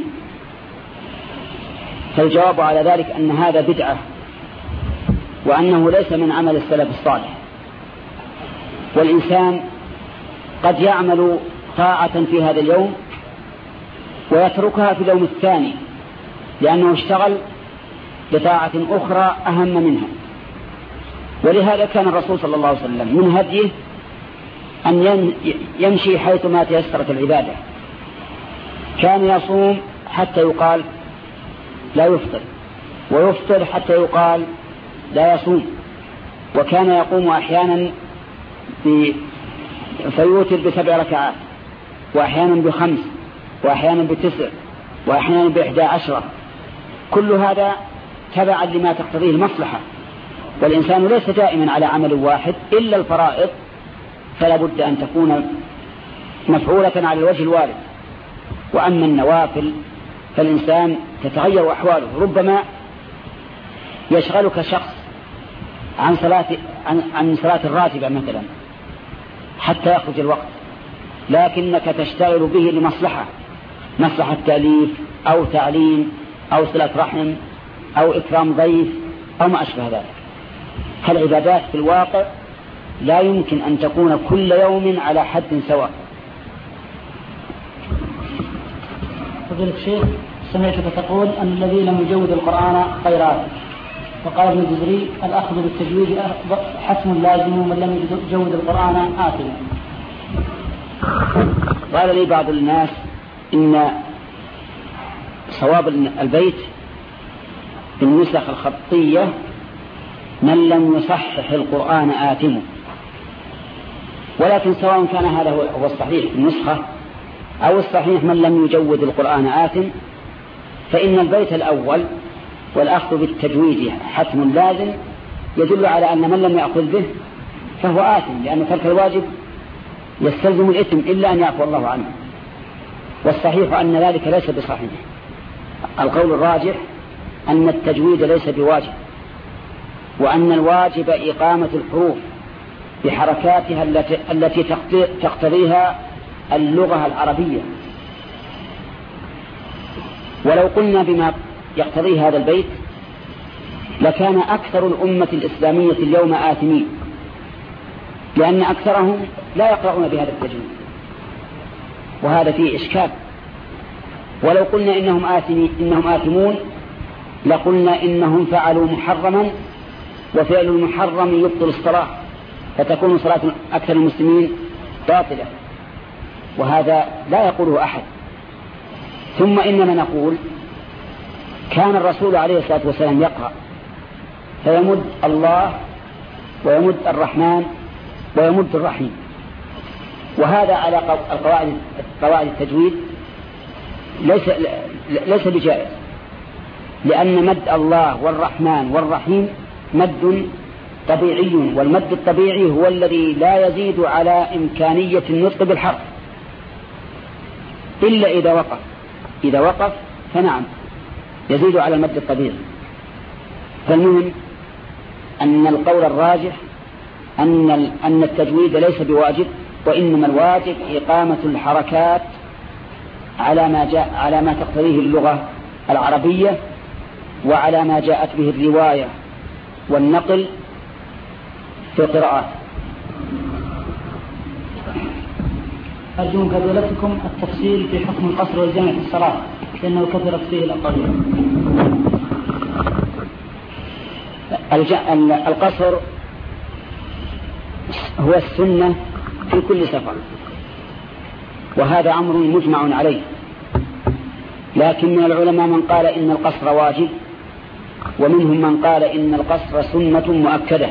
فالجواب على ذلك أن هذا بدعة وأنه ليس من عمل السلف الصالح. والإنسان قد يعمل طاعة في هذا اليوم ويتركها في اليوم الثاني لأنه اشتغل بطاعة أخرى أهم منها. ولهذا كان الرسول صلى الله عليه وسلم من هديه أن يمشي حيثما تيسرت العبادة. كان يصوم حتى يقال لا يفطر، ويفطر حتى يقال لا يصوم، وكان يقوم أحيانا فيوتر بسبع ركعات، وأحيانا بخمس، وأحيانا بتسع، وأحيانا بإحدى عشرة، كل هذا تبعا لما تقتضيه المصلحة. والإنسان ليس دائما على عمل واحد إلا الفرائض، فلا بد أن تكون مفعولة على الوجه الوارد. وأما النوافل فالإنسان تتغير أحواله، ربما يشغلك شخص عن صلاة عن, عن صلاة الراتبة مثلا حتى يخرج الوقت، لكنك تشتغل به لمصلحة، مصلحة تأليف أو تعليم أو صلة رحم أو إكرام ضيف أو ما أشبه ذلك. فالعبادات في الواقع لا يمكن أن تكون كل يوم على حد سواء. فضيلة الشيخ، سمعتك تقول أن الذي لم يجود القرآن خيرات، وقال ابن الجزري الأخذ بالتجويد حتم لازم ومن لم يجود القرآن آثم. قال لي بعض الناس إن صواب البيت بالنسخ الخطية من لم يصحح القرآن آثم، ولكن سواء كان هذا هو الصحيح النسخة أو الصحيح من لم يجود القرآن آثم، فإن البيت الأول والأخذ بالتجويد حتم لازم يدل على أن من لم يأخذ به فهو آثم، لأن ترك الواجب يستلزم الإثم إلا أن يعفو الله عنه. والصحيح أن ذلك ليس بصحيح. القول الراجح أن التجويد ليس بواجب، وأن الواجب إقامة الحروف بحركاتها التي تقتضيها اللغة العربية. ولو قلنا بما يقتضي هذا البيت لكان أكثر الأمة الإسلامية اليوم آثمين، لأن أكثرهم لا يقرؤون بهذا التجويد، وهذا فيه إشكال. ولو قلنا إنهم آثمين إنهم آثمون لقلنا إنهم فعلوا محرما، وفعل المحرم يبطل الصلاة، فتكون صلاة أكثر المسلمين باطلة، وهذا لا يقوله أحد. ثم إننا نقول كان الرسول عليه الصلاة والسلام يقرأ فيمد الله ويمد الرحمن ويمد الرحيم، وهذا على القواعد قواعد التجويد ليس ليس بجائز، لأن مد الله والرحمن والرحيم مد طبيعي، والمد الطبيعي هو الذي لا يزيد على إمكانية النطق بالحرف إلا إذا وقف. إذا وقف فنعم يزيد على المد الطبيعي. فالمهم أن القول الراجح أن أن التجويد ليس بواجب، وإنما الواجب إقامة الحركات على ما جاء على ما تقتضيه اللغة العربية وعلى ما جاءت به الرواية والنقل في القراءات. أرجو من فضيلتكم التفصيل في حكم القصر والجمع في الصلاة لأنه كثرت فيه الأقوال. القصر هو السنة في كل سفر، وهذا أمر مجمع عليه، لكن من العلماء من قال إن القصر واجب، ومنهم من قال إن القصر سنة مؤكدة.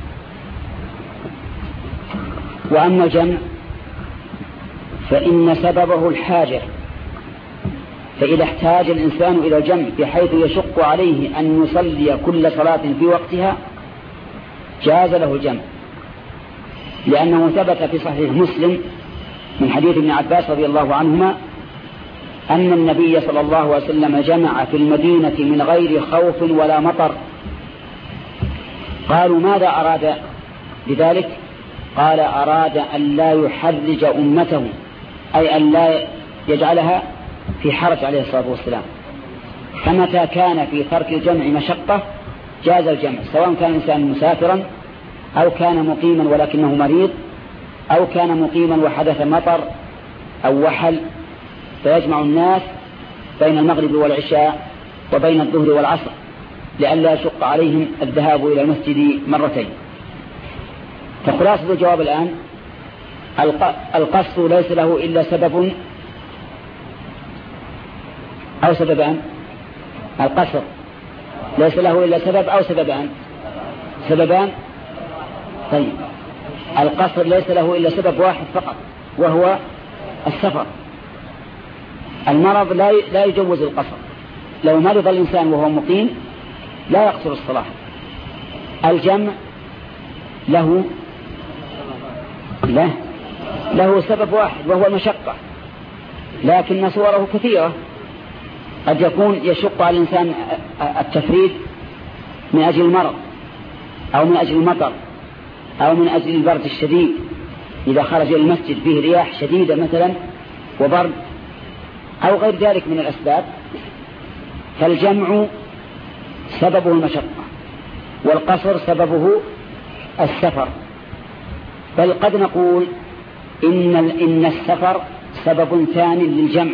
وأما الجمع فإن سببه الحاجة، فإذا احتاج الإنسان إلى الجمع بحيث يشق عليه أن يصلي كل صلاة في وقتها جاز له الجمع، لأنه ثبت في صحيح مسلم من حديث ابن عباس رضي الله عنهما أن النبي صلى الله عليه وسلم جمع في المدينة من غير خوف ولا مطر. قالوا ماذا أراد بذلك؟ قال أراد أن لا يحرج أمته، أي أن لا يجعلها في حرج عليه الصلاة والسلام. فمتى كان في ترك الجمع مشقة جاز الجمع، سواء كان الإنسان مسافرا أو كان مقيما ولكنه مريض، أو كان مقيما وحدث مطر أو وحل، فيجمع الناس بين المغرب والعشاء وبين الظهر والعصر لئلا يشق عليهم الذهاب إلى المسجد مرتين. فخلاصة الجواب الآن القصر ليس له إلا سبب أو سببان. القصر ليس له إلا سبب أو سببان. سببان. طيب القصر ليس له إلا سبب واحد فقط وهو السفر. المرض لا يجوز القصر، لو مرض الإنسان وهو مقيم لا يقصر الصلاة. الجمع له له له سبب واحد وهو المشقة، لكن صوره كثيرة. قد يكون يشق على الإنسان التفريد من أجل المرض أو من أجل المطر أو من أجل البرد الشديد، إذا خرج إلى المسجد فيه رياح شديدة مثلا وبرد أو غير ذلك من الأسباب. فالجمع سببه المشقة والقصر سببه السفر. بل قد نقول إن إن السفر سبب ثاني للجمع،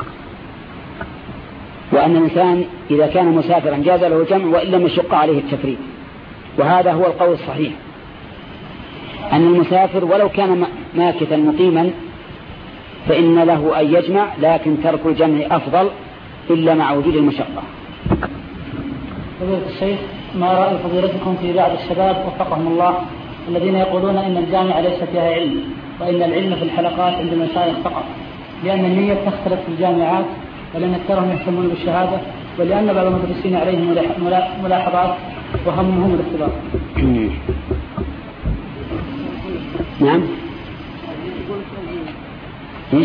وأن الإنسان إذا كان مسافرا جاز له الجمع وإن لم يشق عليه التفريد. وهذا هو القول الصحيح، أن المسافر ولو كان ماكثا مقيما فإن له أن يجمع، لكن ترك الجمع أفضل إلا مع وجود المشقة. فضيلة الشيخ، ما رأي فضيلتكم في بعض الشباب وفقهم الله الذين يقولون إن الجامعة ليس فيها علم، وإن العلم في الحلقات عند المشايخ فقط، لأن النية تختلف في الجامعات، ولأن أكثرهم يهتمون بالشهادة، ولأن بعض المدرسين عليهم ملاحظات وهمهم الاختبار؟ نعم. إيش؟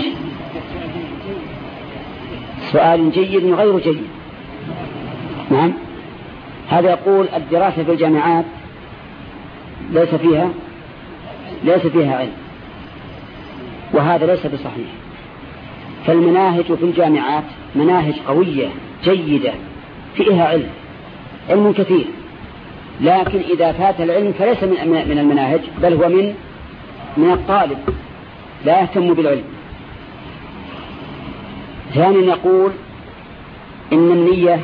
سؤال جيد وغير جيد. نعم. هذا يقول الدراسة في الجامعات ليس فيها ليس فيها علم، وهذا ليس بصحيح. فالمناهج في الجامعات مناهج قوية جيدة فيها علم علم كثير، لكن إذا فات العلم فليس من المناهج، بل هو من من الطالب لا يهتم بالعلم. ثانيا يقول إن النية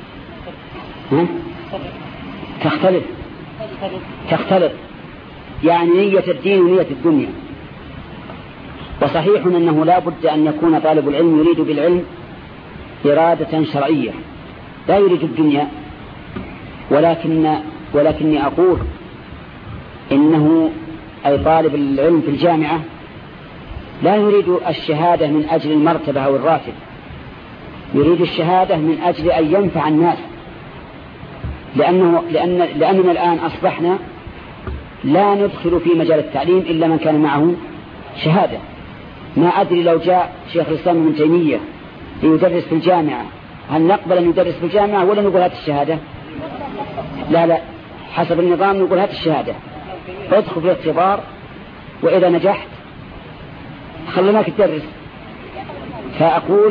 تختلف تختلف يعني نية الدين ونية الدنيا. وصحيح أنه لا بد أن يكون طالب العلم يريد بالعلم إرادة شرعية لا يريد الدنيا، ولكن ولكني أقول إنه أي طالب العلم في الجامعة لا يريد الشهادة من أجل المرتبة أو الراتب، يريد الشهادة من أجل أن ينفع الناس، لأنه لأن لأننا الآن أصبحنا لا ندخل في مجال التعليم إلا من كان معه شهادة. ما أدري لو جاء شيخ الإسلام ابن تيمية ليدرس في الجامعة هل نقبل أن يدرس في الجامعة ولا نقول هذه الشهادة؟ لا لا حسب النظام نقول هات الشهادة ادخل في الاختبار، وإذا نجحت خلناك تدرس. فأقول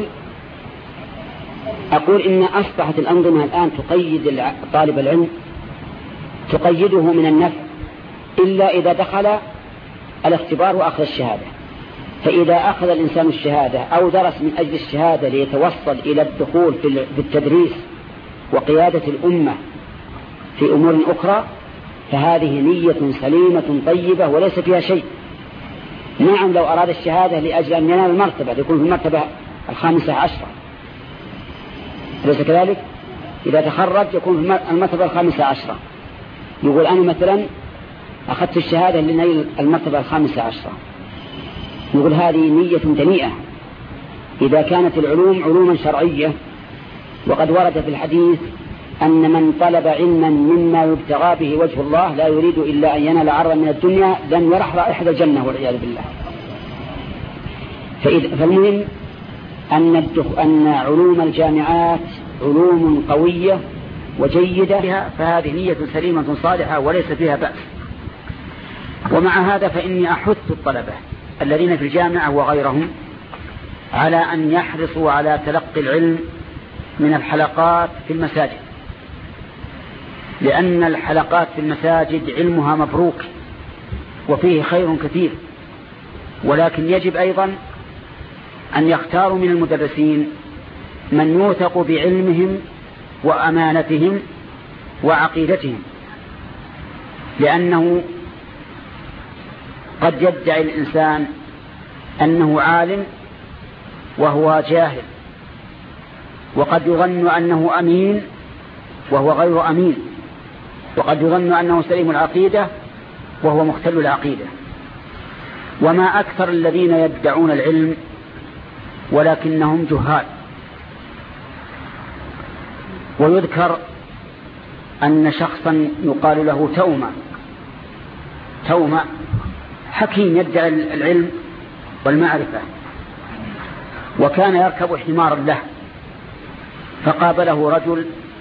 أقول إن أصبحت الأنظمة الآن تقيد طالب العلم، تقيده من النفع إلا إذا دخل الاختبار وأخذ الشهادة. فإذا أخذ الإنسان الشهادة أو درس من أجل الشهادة ليتوصل إلى الدخول في التدريس وقيادة الأمة في أمور أخرى، فهذه نية سليمة طيبة وليس فيها شيء. نعم لو أراد الشهادة لأجل أن ينال المرتبة يكون في المرتبة الخامسة عشرة، أليس كذلك؟ إذا تخرج يكون في المرتبة الخامسة عشرة، يقول أنا مثلا أخذت الشهادة لنيل المرتبة الخامسة عشرة، يقول هذه نية دنيئة إذا كانت العلوم علوما شرعية. وقد ورد في الحديث أن من طلب علما مما يبتغى به وجه الله لا يريد إلا أن ينال عرضا من الدنيا لن يرح رائحة الجنة والعياذ بالله. فالمهم أن, أن علوم الجامعات علوم قوية وجيدة، فهذه نية سليمة صالحة وليس فيها بأس. ومع هذا فإني أحث الطلبة الذين في الجامعة وغيرهم على أن يحرصوا على تلقي العلم من الحلقات في المساجد، لأن الحلقات في المساجد علمها مبروك وفيه خير كثير. ولكن يجب أيضا أن يختاروا من المدرسين من يوثق بعلمهم وأمانتهم وعقيدتهم، لأنه قد يدعي الإنسان أنه عالم وهو جاهل، وقد يظن أنه أمين وهو غير أمين، وقد يظن أنه سليم العقيدة وهو مختل العقيدة. وما أكثر الذين يدعون العلم ولكنهم جهال. ويذكر أن شخصا يقال له توما توما حكيم يدعي العلم والمعرفة، وكان يركب حمارا له، فقابله رجل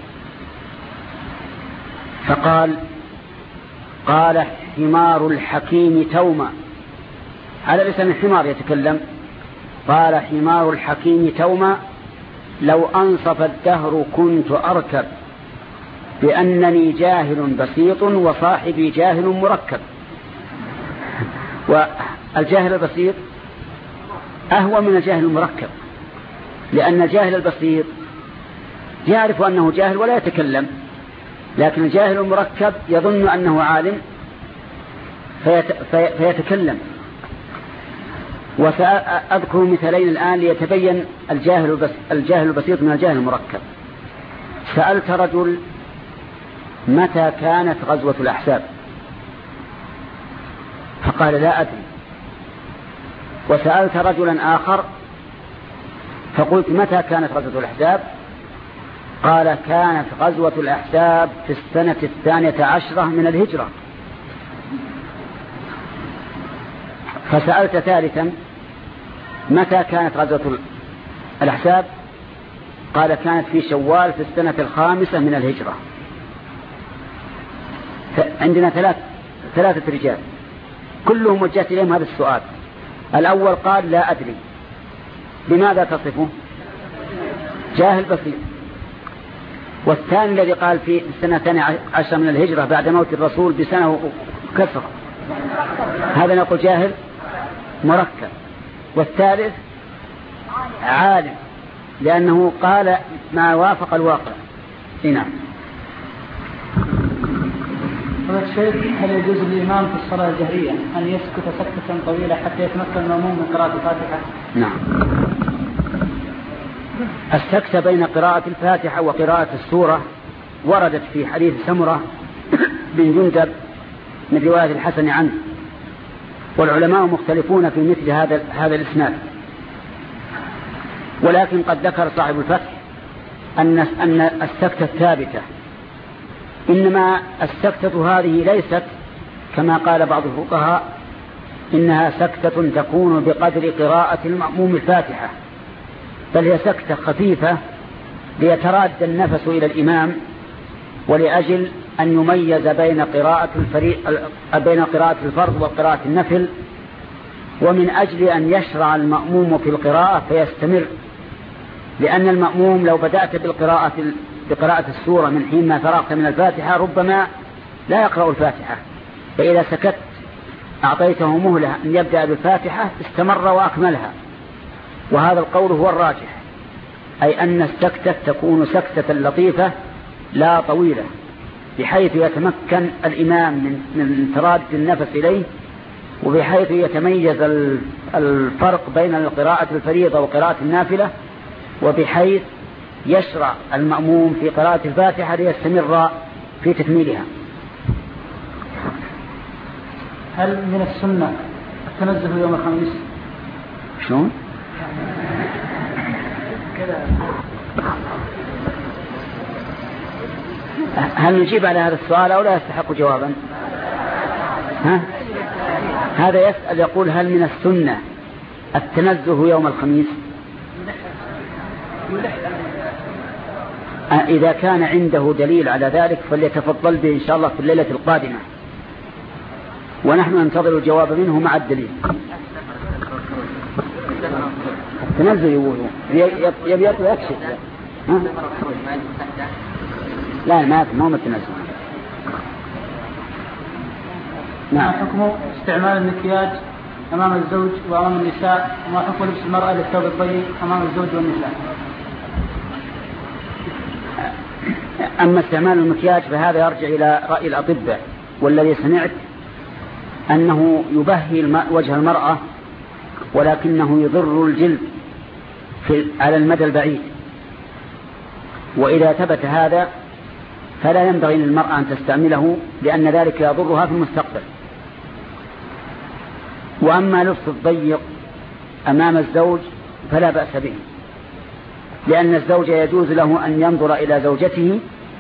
فقال قال حمار الحكيم توما، على لسان الحمار يتكلم، قال حمار الحكيم توما لو أنصف الدهر كنت أركب بأنني جاهل بسيط وصاحبي جاهل مركب. والجاهل البسيط أهوى من الجاهل المركب، لأن الجاهل البسيط يعرف أنه جاهل ولا يتكلم، لكن الجاهل المركب يظن أنه عالم فيت... في... فيتكلم. وسأذكر مثالين الآن ليتبين الجاهل, البس... الجاهل البسيط من الجاهل المركب. سألت رجل متى كانت غزوة الأحزاب؟ فقال لا أدري. وسألت رجلا آخر فقلت متى كانت غزوة الأحزاب؟ قال كانت غزوة الأحزاب في السنة الثانية عشرة من الهجرة. فسألت ثالثا متى كانت غزوة الأحزاب؟ قال كانت في شوال في السنة الخامسة من الهجرة. عندنا ثلاث ثلاثة رجال كلهم وجهت إليهم هذا السؤال. الأول قال لا أدري. بماذا تصفه؟ جاهل بسيط. والثاني الذي قال في السنة الثانية عشر من الهجرة بعد موت الرسول بسنة وكسر، هذا نقول جاهل مركب. والثالث عالم لأنه قال ما وافق الواقع. نعم. هذا الشيء هل يجوز للإمام في الصلاة الجهرية أن يسكت سكتة طويلة حتى يتمكن المأموم من قراءة الفاتحة؟ نعم. السكت بين قراءة الفاتحة وقراءة السورة وردت في حديث سمرة بن جندب من رواية الحسن عنه، والعلماء مختلفون في مثل هذا هذا الإسناد. ولكن قد ذكر صاحب الفتح أن أن السكتة الثابتة، إنما السكتة هذه ليست كما قال بعض الفقهاء إنها سكتة تكون بقدر قراءة المأموم الفاتحة، بل هي سكتة خفيفة ليتراد النفس إلى الإمام ولأجل أن يميز بين قراءة الفريق بين قراءة الفرض وقراءة النفل، ومن أجل أن يشرع المأموم في القراءة فيستمر، لأن المأموم لو بدأت بالقراءة بقراءة السورة من حين ما فرغت من الفاتحة ربما لا يقرأ الفاتحة، فإذا سكت أعطيته مهلة أن يبدأ بالفاتحة استمر وأكملها. وهذا القول هو الراجح، أي أن السكتة تكون سكتة لطيفة لا طويلة، بحيث يتمكن الإمام من من تراد النفس إليه، وبحيث يتميز الفرق بين القراءة الفريضة وقراءة النافلة، وبحيث يشرع المأموم في قراءة الفاتحة ليستمر في تكميلها. هل من السنة التنزه يوم الخميس؟ شلون؟ هل نجيب على هذا السؤال أو لا يستحق جوابا؟ ها؟ هذا يسأل يقول هل من السنة التنزه يوم الخميس؟ إذا كان عنده دليل على ذلك فليتفضل به إن شاء الله في الليلة القادمة، ونحن ننتظر الجواب منه مع الدليل. التنزه يقول يبي يطلع يكشف. لا ما في نوم التنزه. ما حكم استعمال المكياج أمام الزوج وأمام النساء، وما حكم لبس المرأة للثوب الضيق أمام الزوج والنساء؟ أما استعمال المكياج فهذا يرجع إلى رأي الأطباء، والذي سمعت أنه يبهي وجه المرأة ولكنه يضر الجلد في على المدى البعيد، وإذا ثبت هذا فلا ينبغي للمرأة أن تستعمله، لأن ذلك يضرها في المستقبل. وأما لبس الضيق أمام الزوج فلا بأس به، لأن الزوج يجوز له أن ينظر إلى زوجته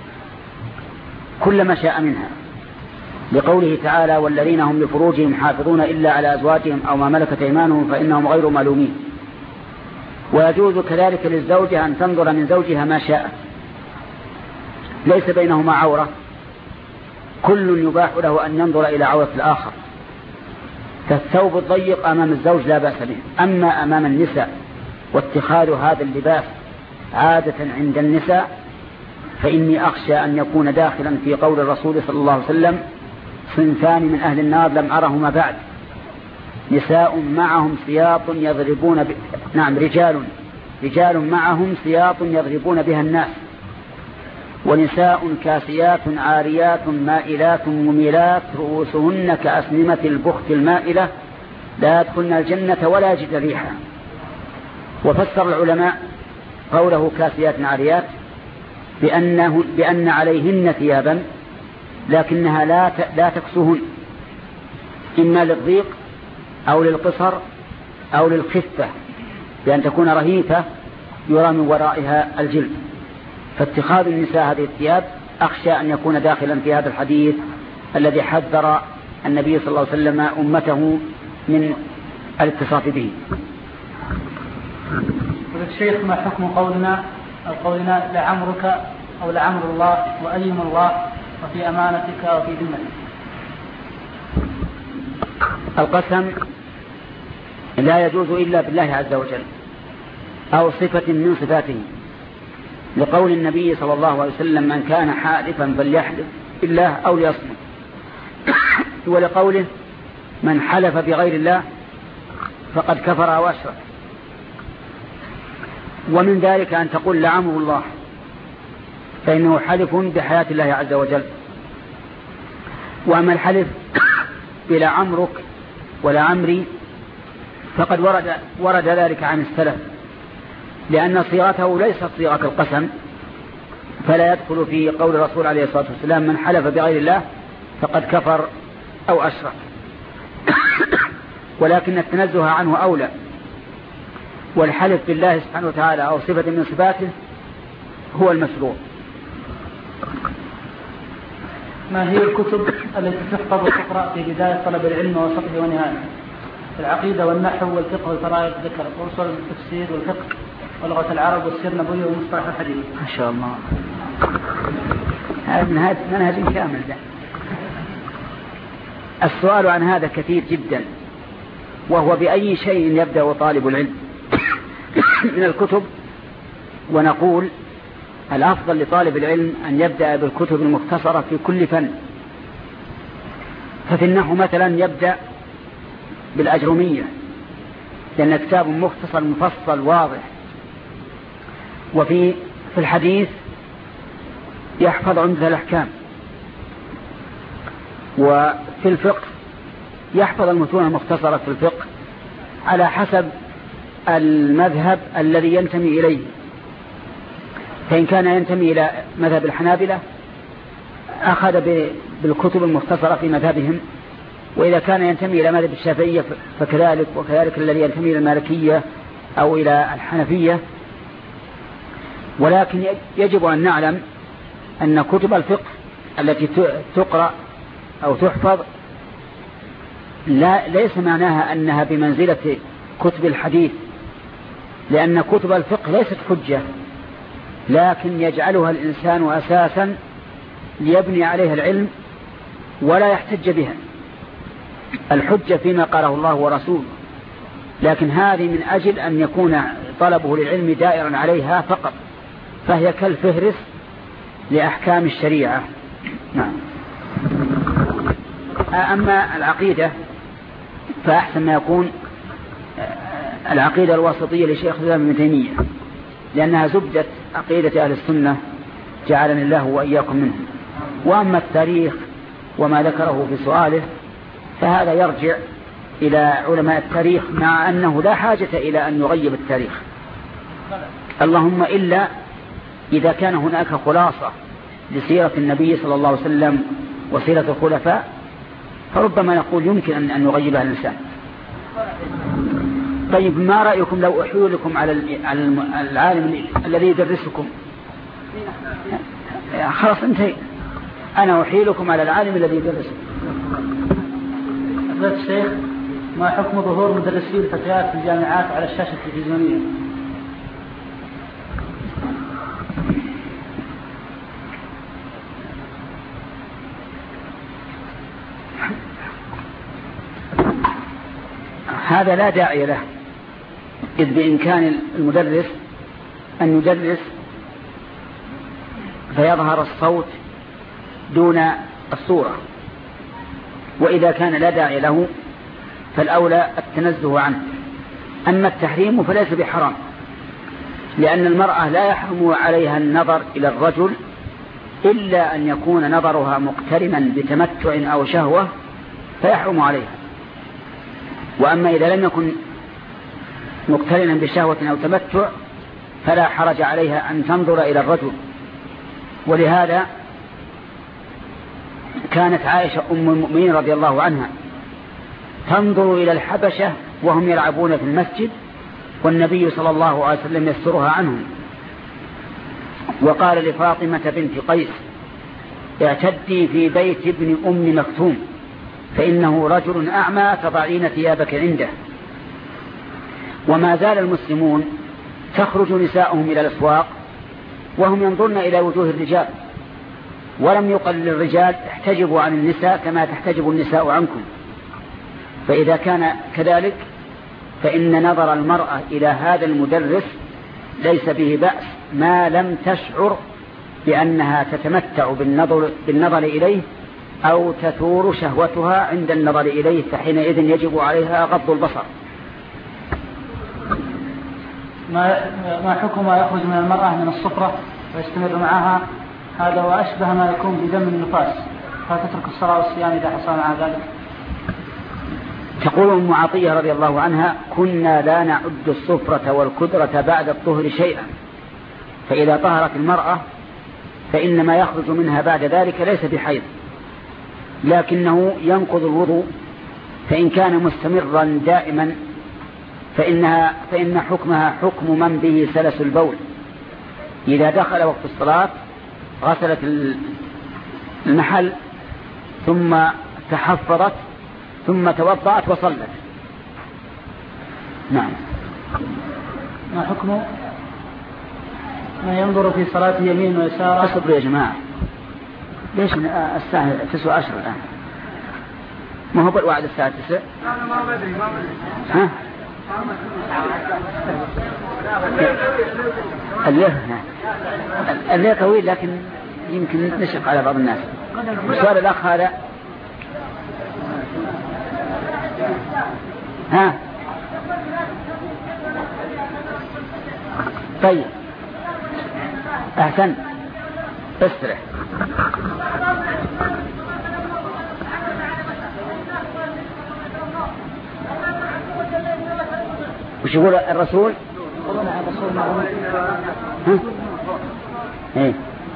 كل ما شاء منها، لقوله تعالى والذين هم لفروجهم حافظون إلا على أزواجهم أو ما ملكت أيمانهم فإنهم غير ملومين. ويجوز كذلك للزوجة أن تنظر من زوجها ما شاء، ليس بينهما عورة، كل يباح له أن ينظر إلى عورة الآخر. فالثوب الضيق أمام الزوج لا بأس به. أما أمام النساء واتخاذ هذا اللباس عادة عند النساء فإني أخشى أن يكون داخلا في قول الرسول صلى الله عليه وسلم صنفان من أهل النار لم أرهما بعد، نساء معهم سياط يضربون ب... نعم رجال رجال معهم سياط يضربون بها الناس، ونساء كاسيات عاريات مائلات مميلات رؤوسهن كأسنمة البخت المائلة لا يدخلن الجنة ولا يجد ريحها. وفسر العلماء قوله كاسيات عاريات بأنه بأن عليهن ثيابا لكنها لا لا تكسوهن، إما للضيق أو للقصر أو للخفة، بأن تكون رهيفة يرى من ورائها الجلد. فاتخاذ النساء هذه الثياب أخشى أن يكون داخلا في هذا الحديث الذي حذر النبي صلى الله عليه وسلم أمته من الاتصاف به. الشيخ ما حكم قولنا أو قولنا لعمرك أو لعمر الله وأيم الله وفي أمانتك وفي ذمتك؟ القسم لا يجوز إلا بالله عز وجل أو صفة من صفاته، لقول النبي صلى الله عليه وسلم من كان حالفا فليحلف بالله أو ليصمت، ولقوله من حلف بغير الله فقد كفر أو أشرك. ومن ذلك أن تقول لعمر الله فإنه حلف بحياة الله عز وجل. وأما الحلف بلا عمرك ولا عمري فقد ورد, ورد ذلك عن السلف، لأن صيغته ليست صيغة القسم، فلا يدخل في قول الرسول عليه الصلاة والسلام من حلف بغير الله فقد كفر أو أشرك. ولكن التنزه عنه أولى، والحلف بالله سبحانه وتعالى أو صفة من صفاته هو المشروع. ما هي الكتب التي تحفظ وتقرأ في بداية طلب العلم ووسطه ونهايته؟ العقيدة والنحو والفقه والفرائض ذكر وصول التفسير والفقه ولغة العرب والسير النبوي ومصطلح الحديث. ما شاء الله. منهج منهج كامل ده. السؤال عن هذا كثير جدا، وهو بأي شيء يبدأ طالب العلم من الكتب. ونقول الأفضل لطالب العلم أن يبدأ بالكتب المختصرة في كل فن. ففي النحو مثلا يبدأ بالأجرمية، لأن كتاب مختصر مفصل واضح. وفي في الحديث يحفظ عمدة الأحكام. وفي الفقه يحفظ المتون المختصرة في الفقه على حسب المذهب الذي ينتمي إليه. فإن كان ينتمي إلى مذهب الحنابلة أخذ بالكتب المختصرة في مذهبهم، وإذا كان ينتمي إلى مذهب الشافعية فكذلك، وكذلك الذي ينتمي إلى المالكية أو إلى الحنفية. ولكن يجب أن نعلم أن كتب الفقه التي تقرأ أو تحفظ لا ليس معناها أنها بمنزلة كتب الحديث، لأن كتب الفقه ليست حجة، لكن يجعلها الإنسان أساسا ليبني عليها العلم ولا يحتج بها. الحجة فيما قاله الله ورسوله، لكن هذه من أجل أن يكون طلبه للعلم دائرا عليها فقط، فهي كالفهرس لأحكام الشريعة. نعم. أما العقيدة فأحسن ما يكون العقيدة الوسطية لشيخ الإسلام ابن تيمية، لأنها زبدة عقيدة أهل السنة جعلني الله وإياكم منه. وأما التاريخ وما ذكره في سؤاله فهذا يرجع إلى علماء التاريخ، مع أنه لا حاجة إلى أن يغيب التاريخ، اللهم إلا إذا كان هناك خلاصة لسيرة النبي صلى الله عليه وسلم وسيرة الخلفاء، فربما نقول يمكن أن يغيبها الإنسان. طيب، ما رأيكم لو أحيل لكم على العالم الذي يدرسكم؟ خلاص انتهي، أنا أحيلكم على العالم الذي يدرسكم. أستاذ الشيخ، ما حكم ظهور مدرسي الفتيات في الجامعات على الشاشة التلفزيونية؟ هذا لا داعي له، إذ بإمكان المدرس أن يدرس فيظهر الصوت دون الصورة، وإذا كان لا داعي له فالأولى التنزه عنه. أما التحريم فليس بحرام، لأن المرأة لا يحرم عليها النظر إلى الرجل إلا أن يكون نظرها مقترنا بتمتع أو شهوة فيحرم عليها. وأما إذا لم يكن مقترنا بشهوة أو تمتع فلا حرج عليها أن تنظر إلى الرجل. ولهذا كانت عائشة أم المؤمنين رضي الله عنها تنظر إلى الحبشة وهم يلعبون في المسجد، والنبي صلى الله عليه وسلم يسترها عنهم. وقال لفاطمة بنت قيس: اعتدي في بيت ابن أم مكتوم فإنه رجل أعمى تضعين ثيابك عنده. وما زال المسلمون تخرج نساؤهم إلى الأسواق وهم ينظرن إلى وجوه الرجال، ولم يقل للرجال احتجبوا عن النساء كما تحتجب النساء عنكم. فإذا كان كذلك فإن نظر المرأة إلى هذا المدرس ليس به بأس ما لم تشعر بأنها تتمتع بالنظر, بالنظر إليه أو تثور شهوتها عند النظر إليه، فحينئذ يجب عليها غض البصر. ما ما حكم ما يخرج من المرأة من الصفرة ويستمر معها هذا وأشبه ما يكون بدم النفاس، فتترك الصلاة والصيام إذا حصل مع ذلك؟ تقول أم عطية رضي الله عنها: كنا لا نعد الصفرة والكدرة بعد الطهر شيئا، فإذا طهرت المرأة فإن ما يخرج منها بعد ذلك ليس بحيض، لكنه ينقض الوضوء. فإن كان مستمرا دائما فإنها فإن حكمها حكم من به سلس البول، إذا دخل وقت الصلاة غسلت المحل ثم تحفظت ثم توضأت وصلت. نعم. ما حكم من ينظر في صلاة يمين ويسار؟ أصبر يا جماعة. ليش الساعة تسعة عشر الآن؟ ما هو بالوعد الساعة تسعة؟ أنا ما بدري ما بدري. ها؟ الليل الليل طويل لكن يمكن نشق على بعض الناس. سؤال الأخ هذا. ها؟ طيب أحسن استرح. وش يقول الرسول؟ ها؟ ايه.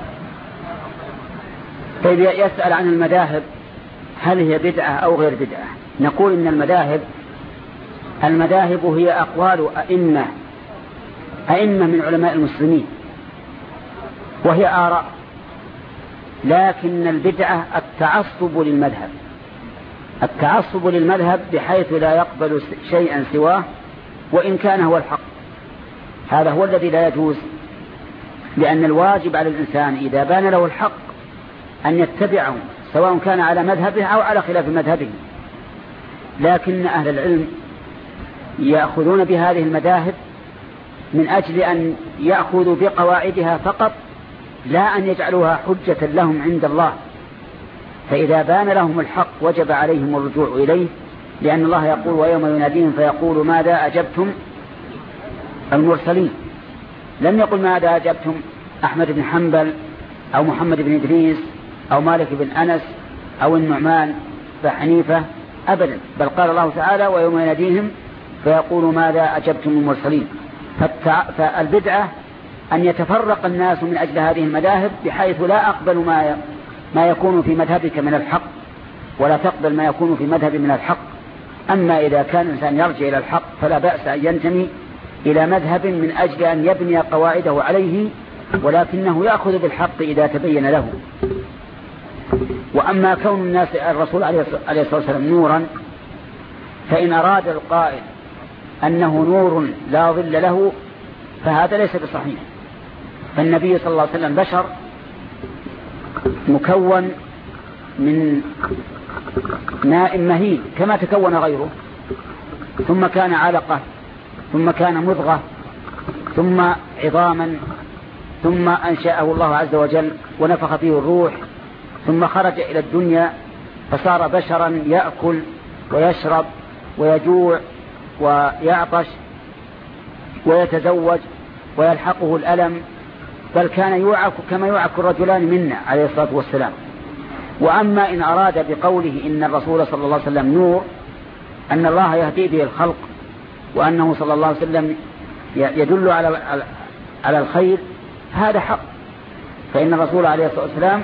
طيب يسأل عن المذاهب هل هي بدعة أو غير بدعة. نقول إن المذاهب المذاهب هي أقوال أئمة أئمة من علماء المسلمين وهي آراء، لكن البدعة التعصب للمذهب التعصب للمذهب بحيث لا يقبل شيئا سواه وإن كان هو الحق. هذا هو الذي لا يجوز، لأن الواجب على الإنسان إذا بان له الحق أن يتبعه سواء كان على مذهبه أو على خلاف مذهبه. لكن أهل العلم يأخذون بهذه المذاهب من أجل أن يأخذوا بقواعدها فقط، لا أن يجعلوها حجة لهم عند الله. فإذا بان لهم الحق وجب عليهم الرجوع إليه، لأن الله يقول ويوم يناديهم فيقول ماذا أجبتم المرسلين. لم يقل ماذا أجبتم أحمد بن حنبل أو محمد بن إدريس أو مالك بن أنس أو النعمان فحنيفة أبدا، بل قال الله تعالى ويوم يناديهم فيقول ماذا أجبتم المرسلين. فالبدعة أن يتفرق الناس من أجل هذه المذاهب بحيث لا أقبل ما ما يكون في مذهبك من الحق ولا تقبل ما يكون في مذهب من الحق. أما إذا كان الإنسان يرجع إلى الحق فلا بأس أن ينتمي إلى مذهب من أجل أن يبني قواعده عليه، ولكنه يأخذ بالحق إذا تبين له. وأما كون الناس الرسول عليه الصلاة والسلام نورا، فإن أراد القائل أنه نور لا ظل له فهذا ليس بصحيح. فالنبي صلى الله عليه وسلم بشر مكون من ماء مهين كما تكون غيره، ثم كان علقة، ثم كان مضغة، ثم عظاما، ثم أنشأه الله عز وجل ونفخ فيه الروح، ثم خرج إلى الدنيا فصار بشرا يأكل ويشرب ويجوع ويعطش ويتزوج ويلحقه الألم، بل كان يوعك كما يوعك الرجلان منا عليه الصلاة والسلام. وأما إن أراد بقوله إن الرسول صلى الله عليه وسلم نور أن الله يهدي به الخلق وأنه صلى الله عليه وسلم يدل على على الخير، هذا حق. فإن الرسول عليه الصلاة والسلام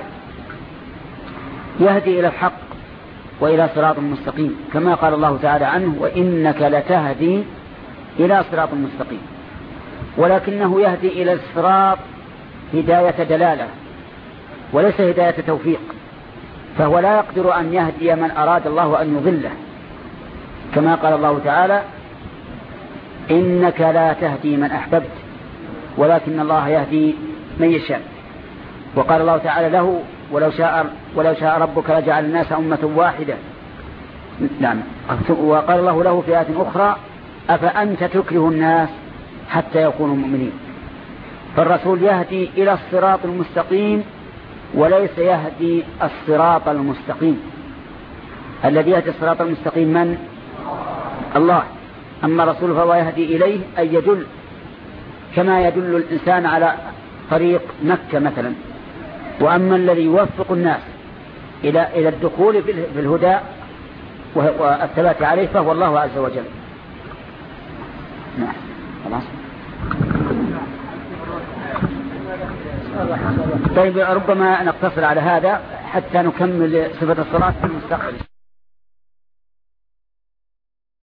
يهدي إلى الحق وإلى صراط مستقيم، كما قال الله تعالى عنه وإنك لتهدي إلى صراط مستقيم، ولكنه يهدي إلى الصراط هداية دلالة وليس هداية توفيق، فهو لا يقدر أن يهدي من أراد الله أن يضله، كما قال الله تعالى إنك لا تهدي من أحببت ولكن الله يهدي من يشاء. وقال الله تعالى له ولو شاء, ولو شاء ربك لجعل الناس أمة واحدة. نعم. وقال الله له في آية أخرى أفأنت تكره الناس حتى يكونوا مؤمنين. فالرسول يهدي إلى الصراط المستقيم وليس يهدي الصراط المستقيم. الذي يهدي الصراط المستقيم من؟ الله. أما الرسول فهو يهدي إليه أن يدل كما يدل الإنسان على طريق مكة مثلا. وأما الذي يوفق الناس إلى إلى الدخول في الهدى والثبات عليه فهو الله عز وجل. نعم. خلاص. طيب ربما نقتصر على هذا حتى نكمل صفة الصلاة في المستقبل.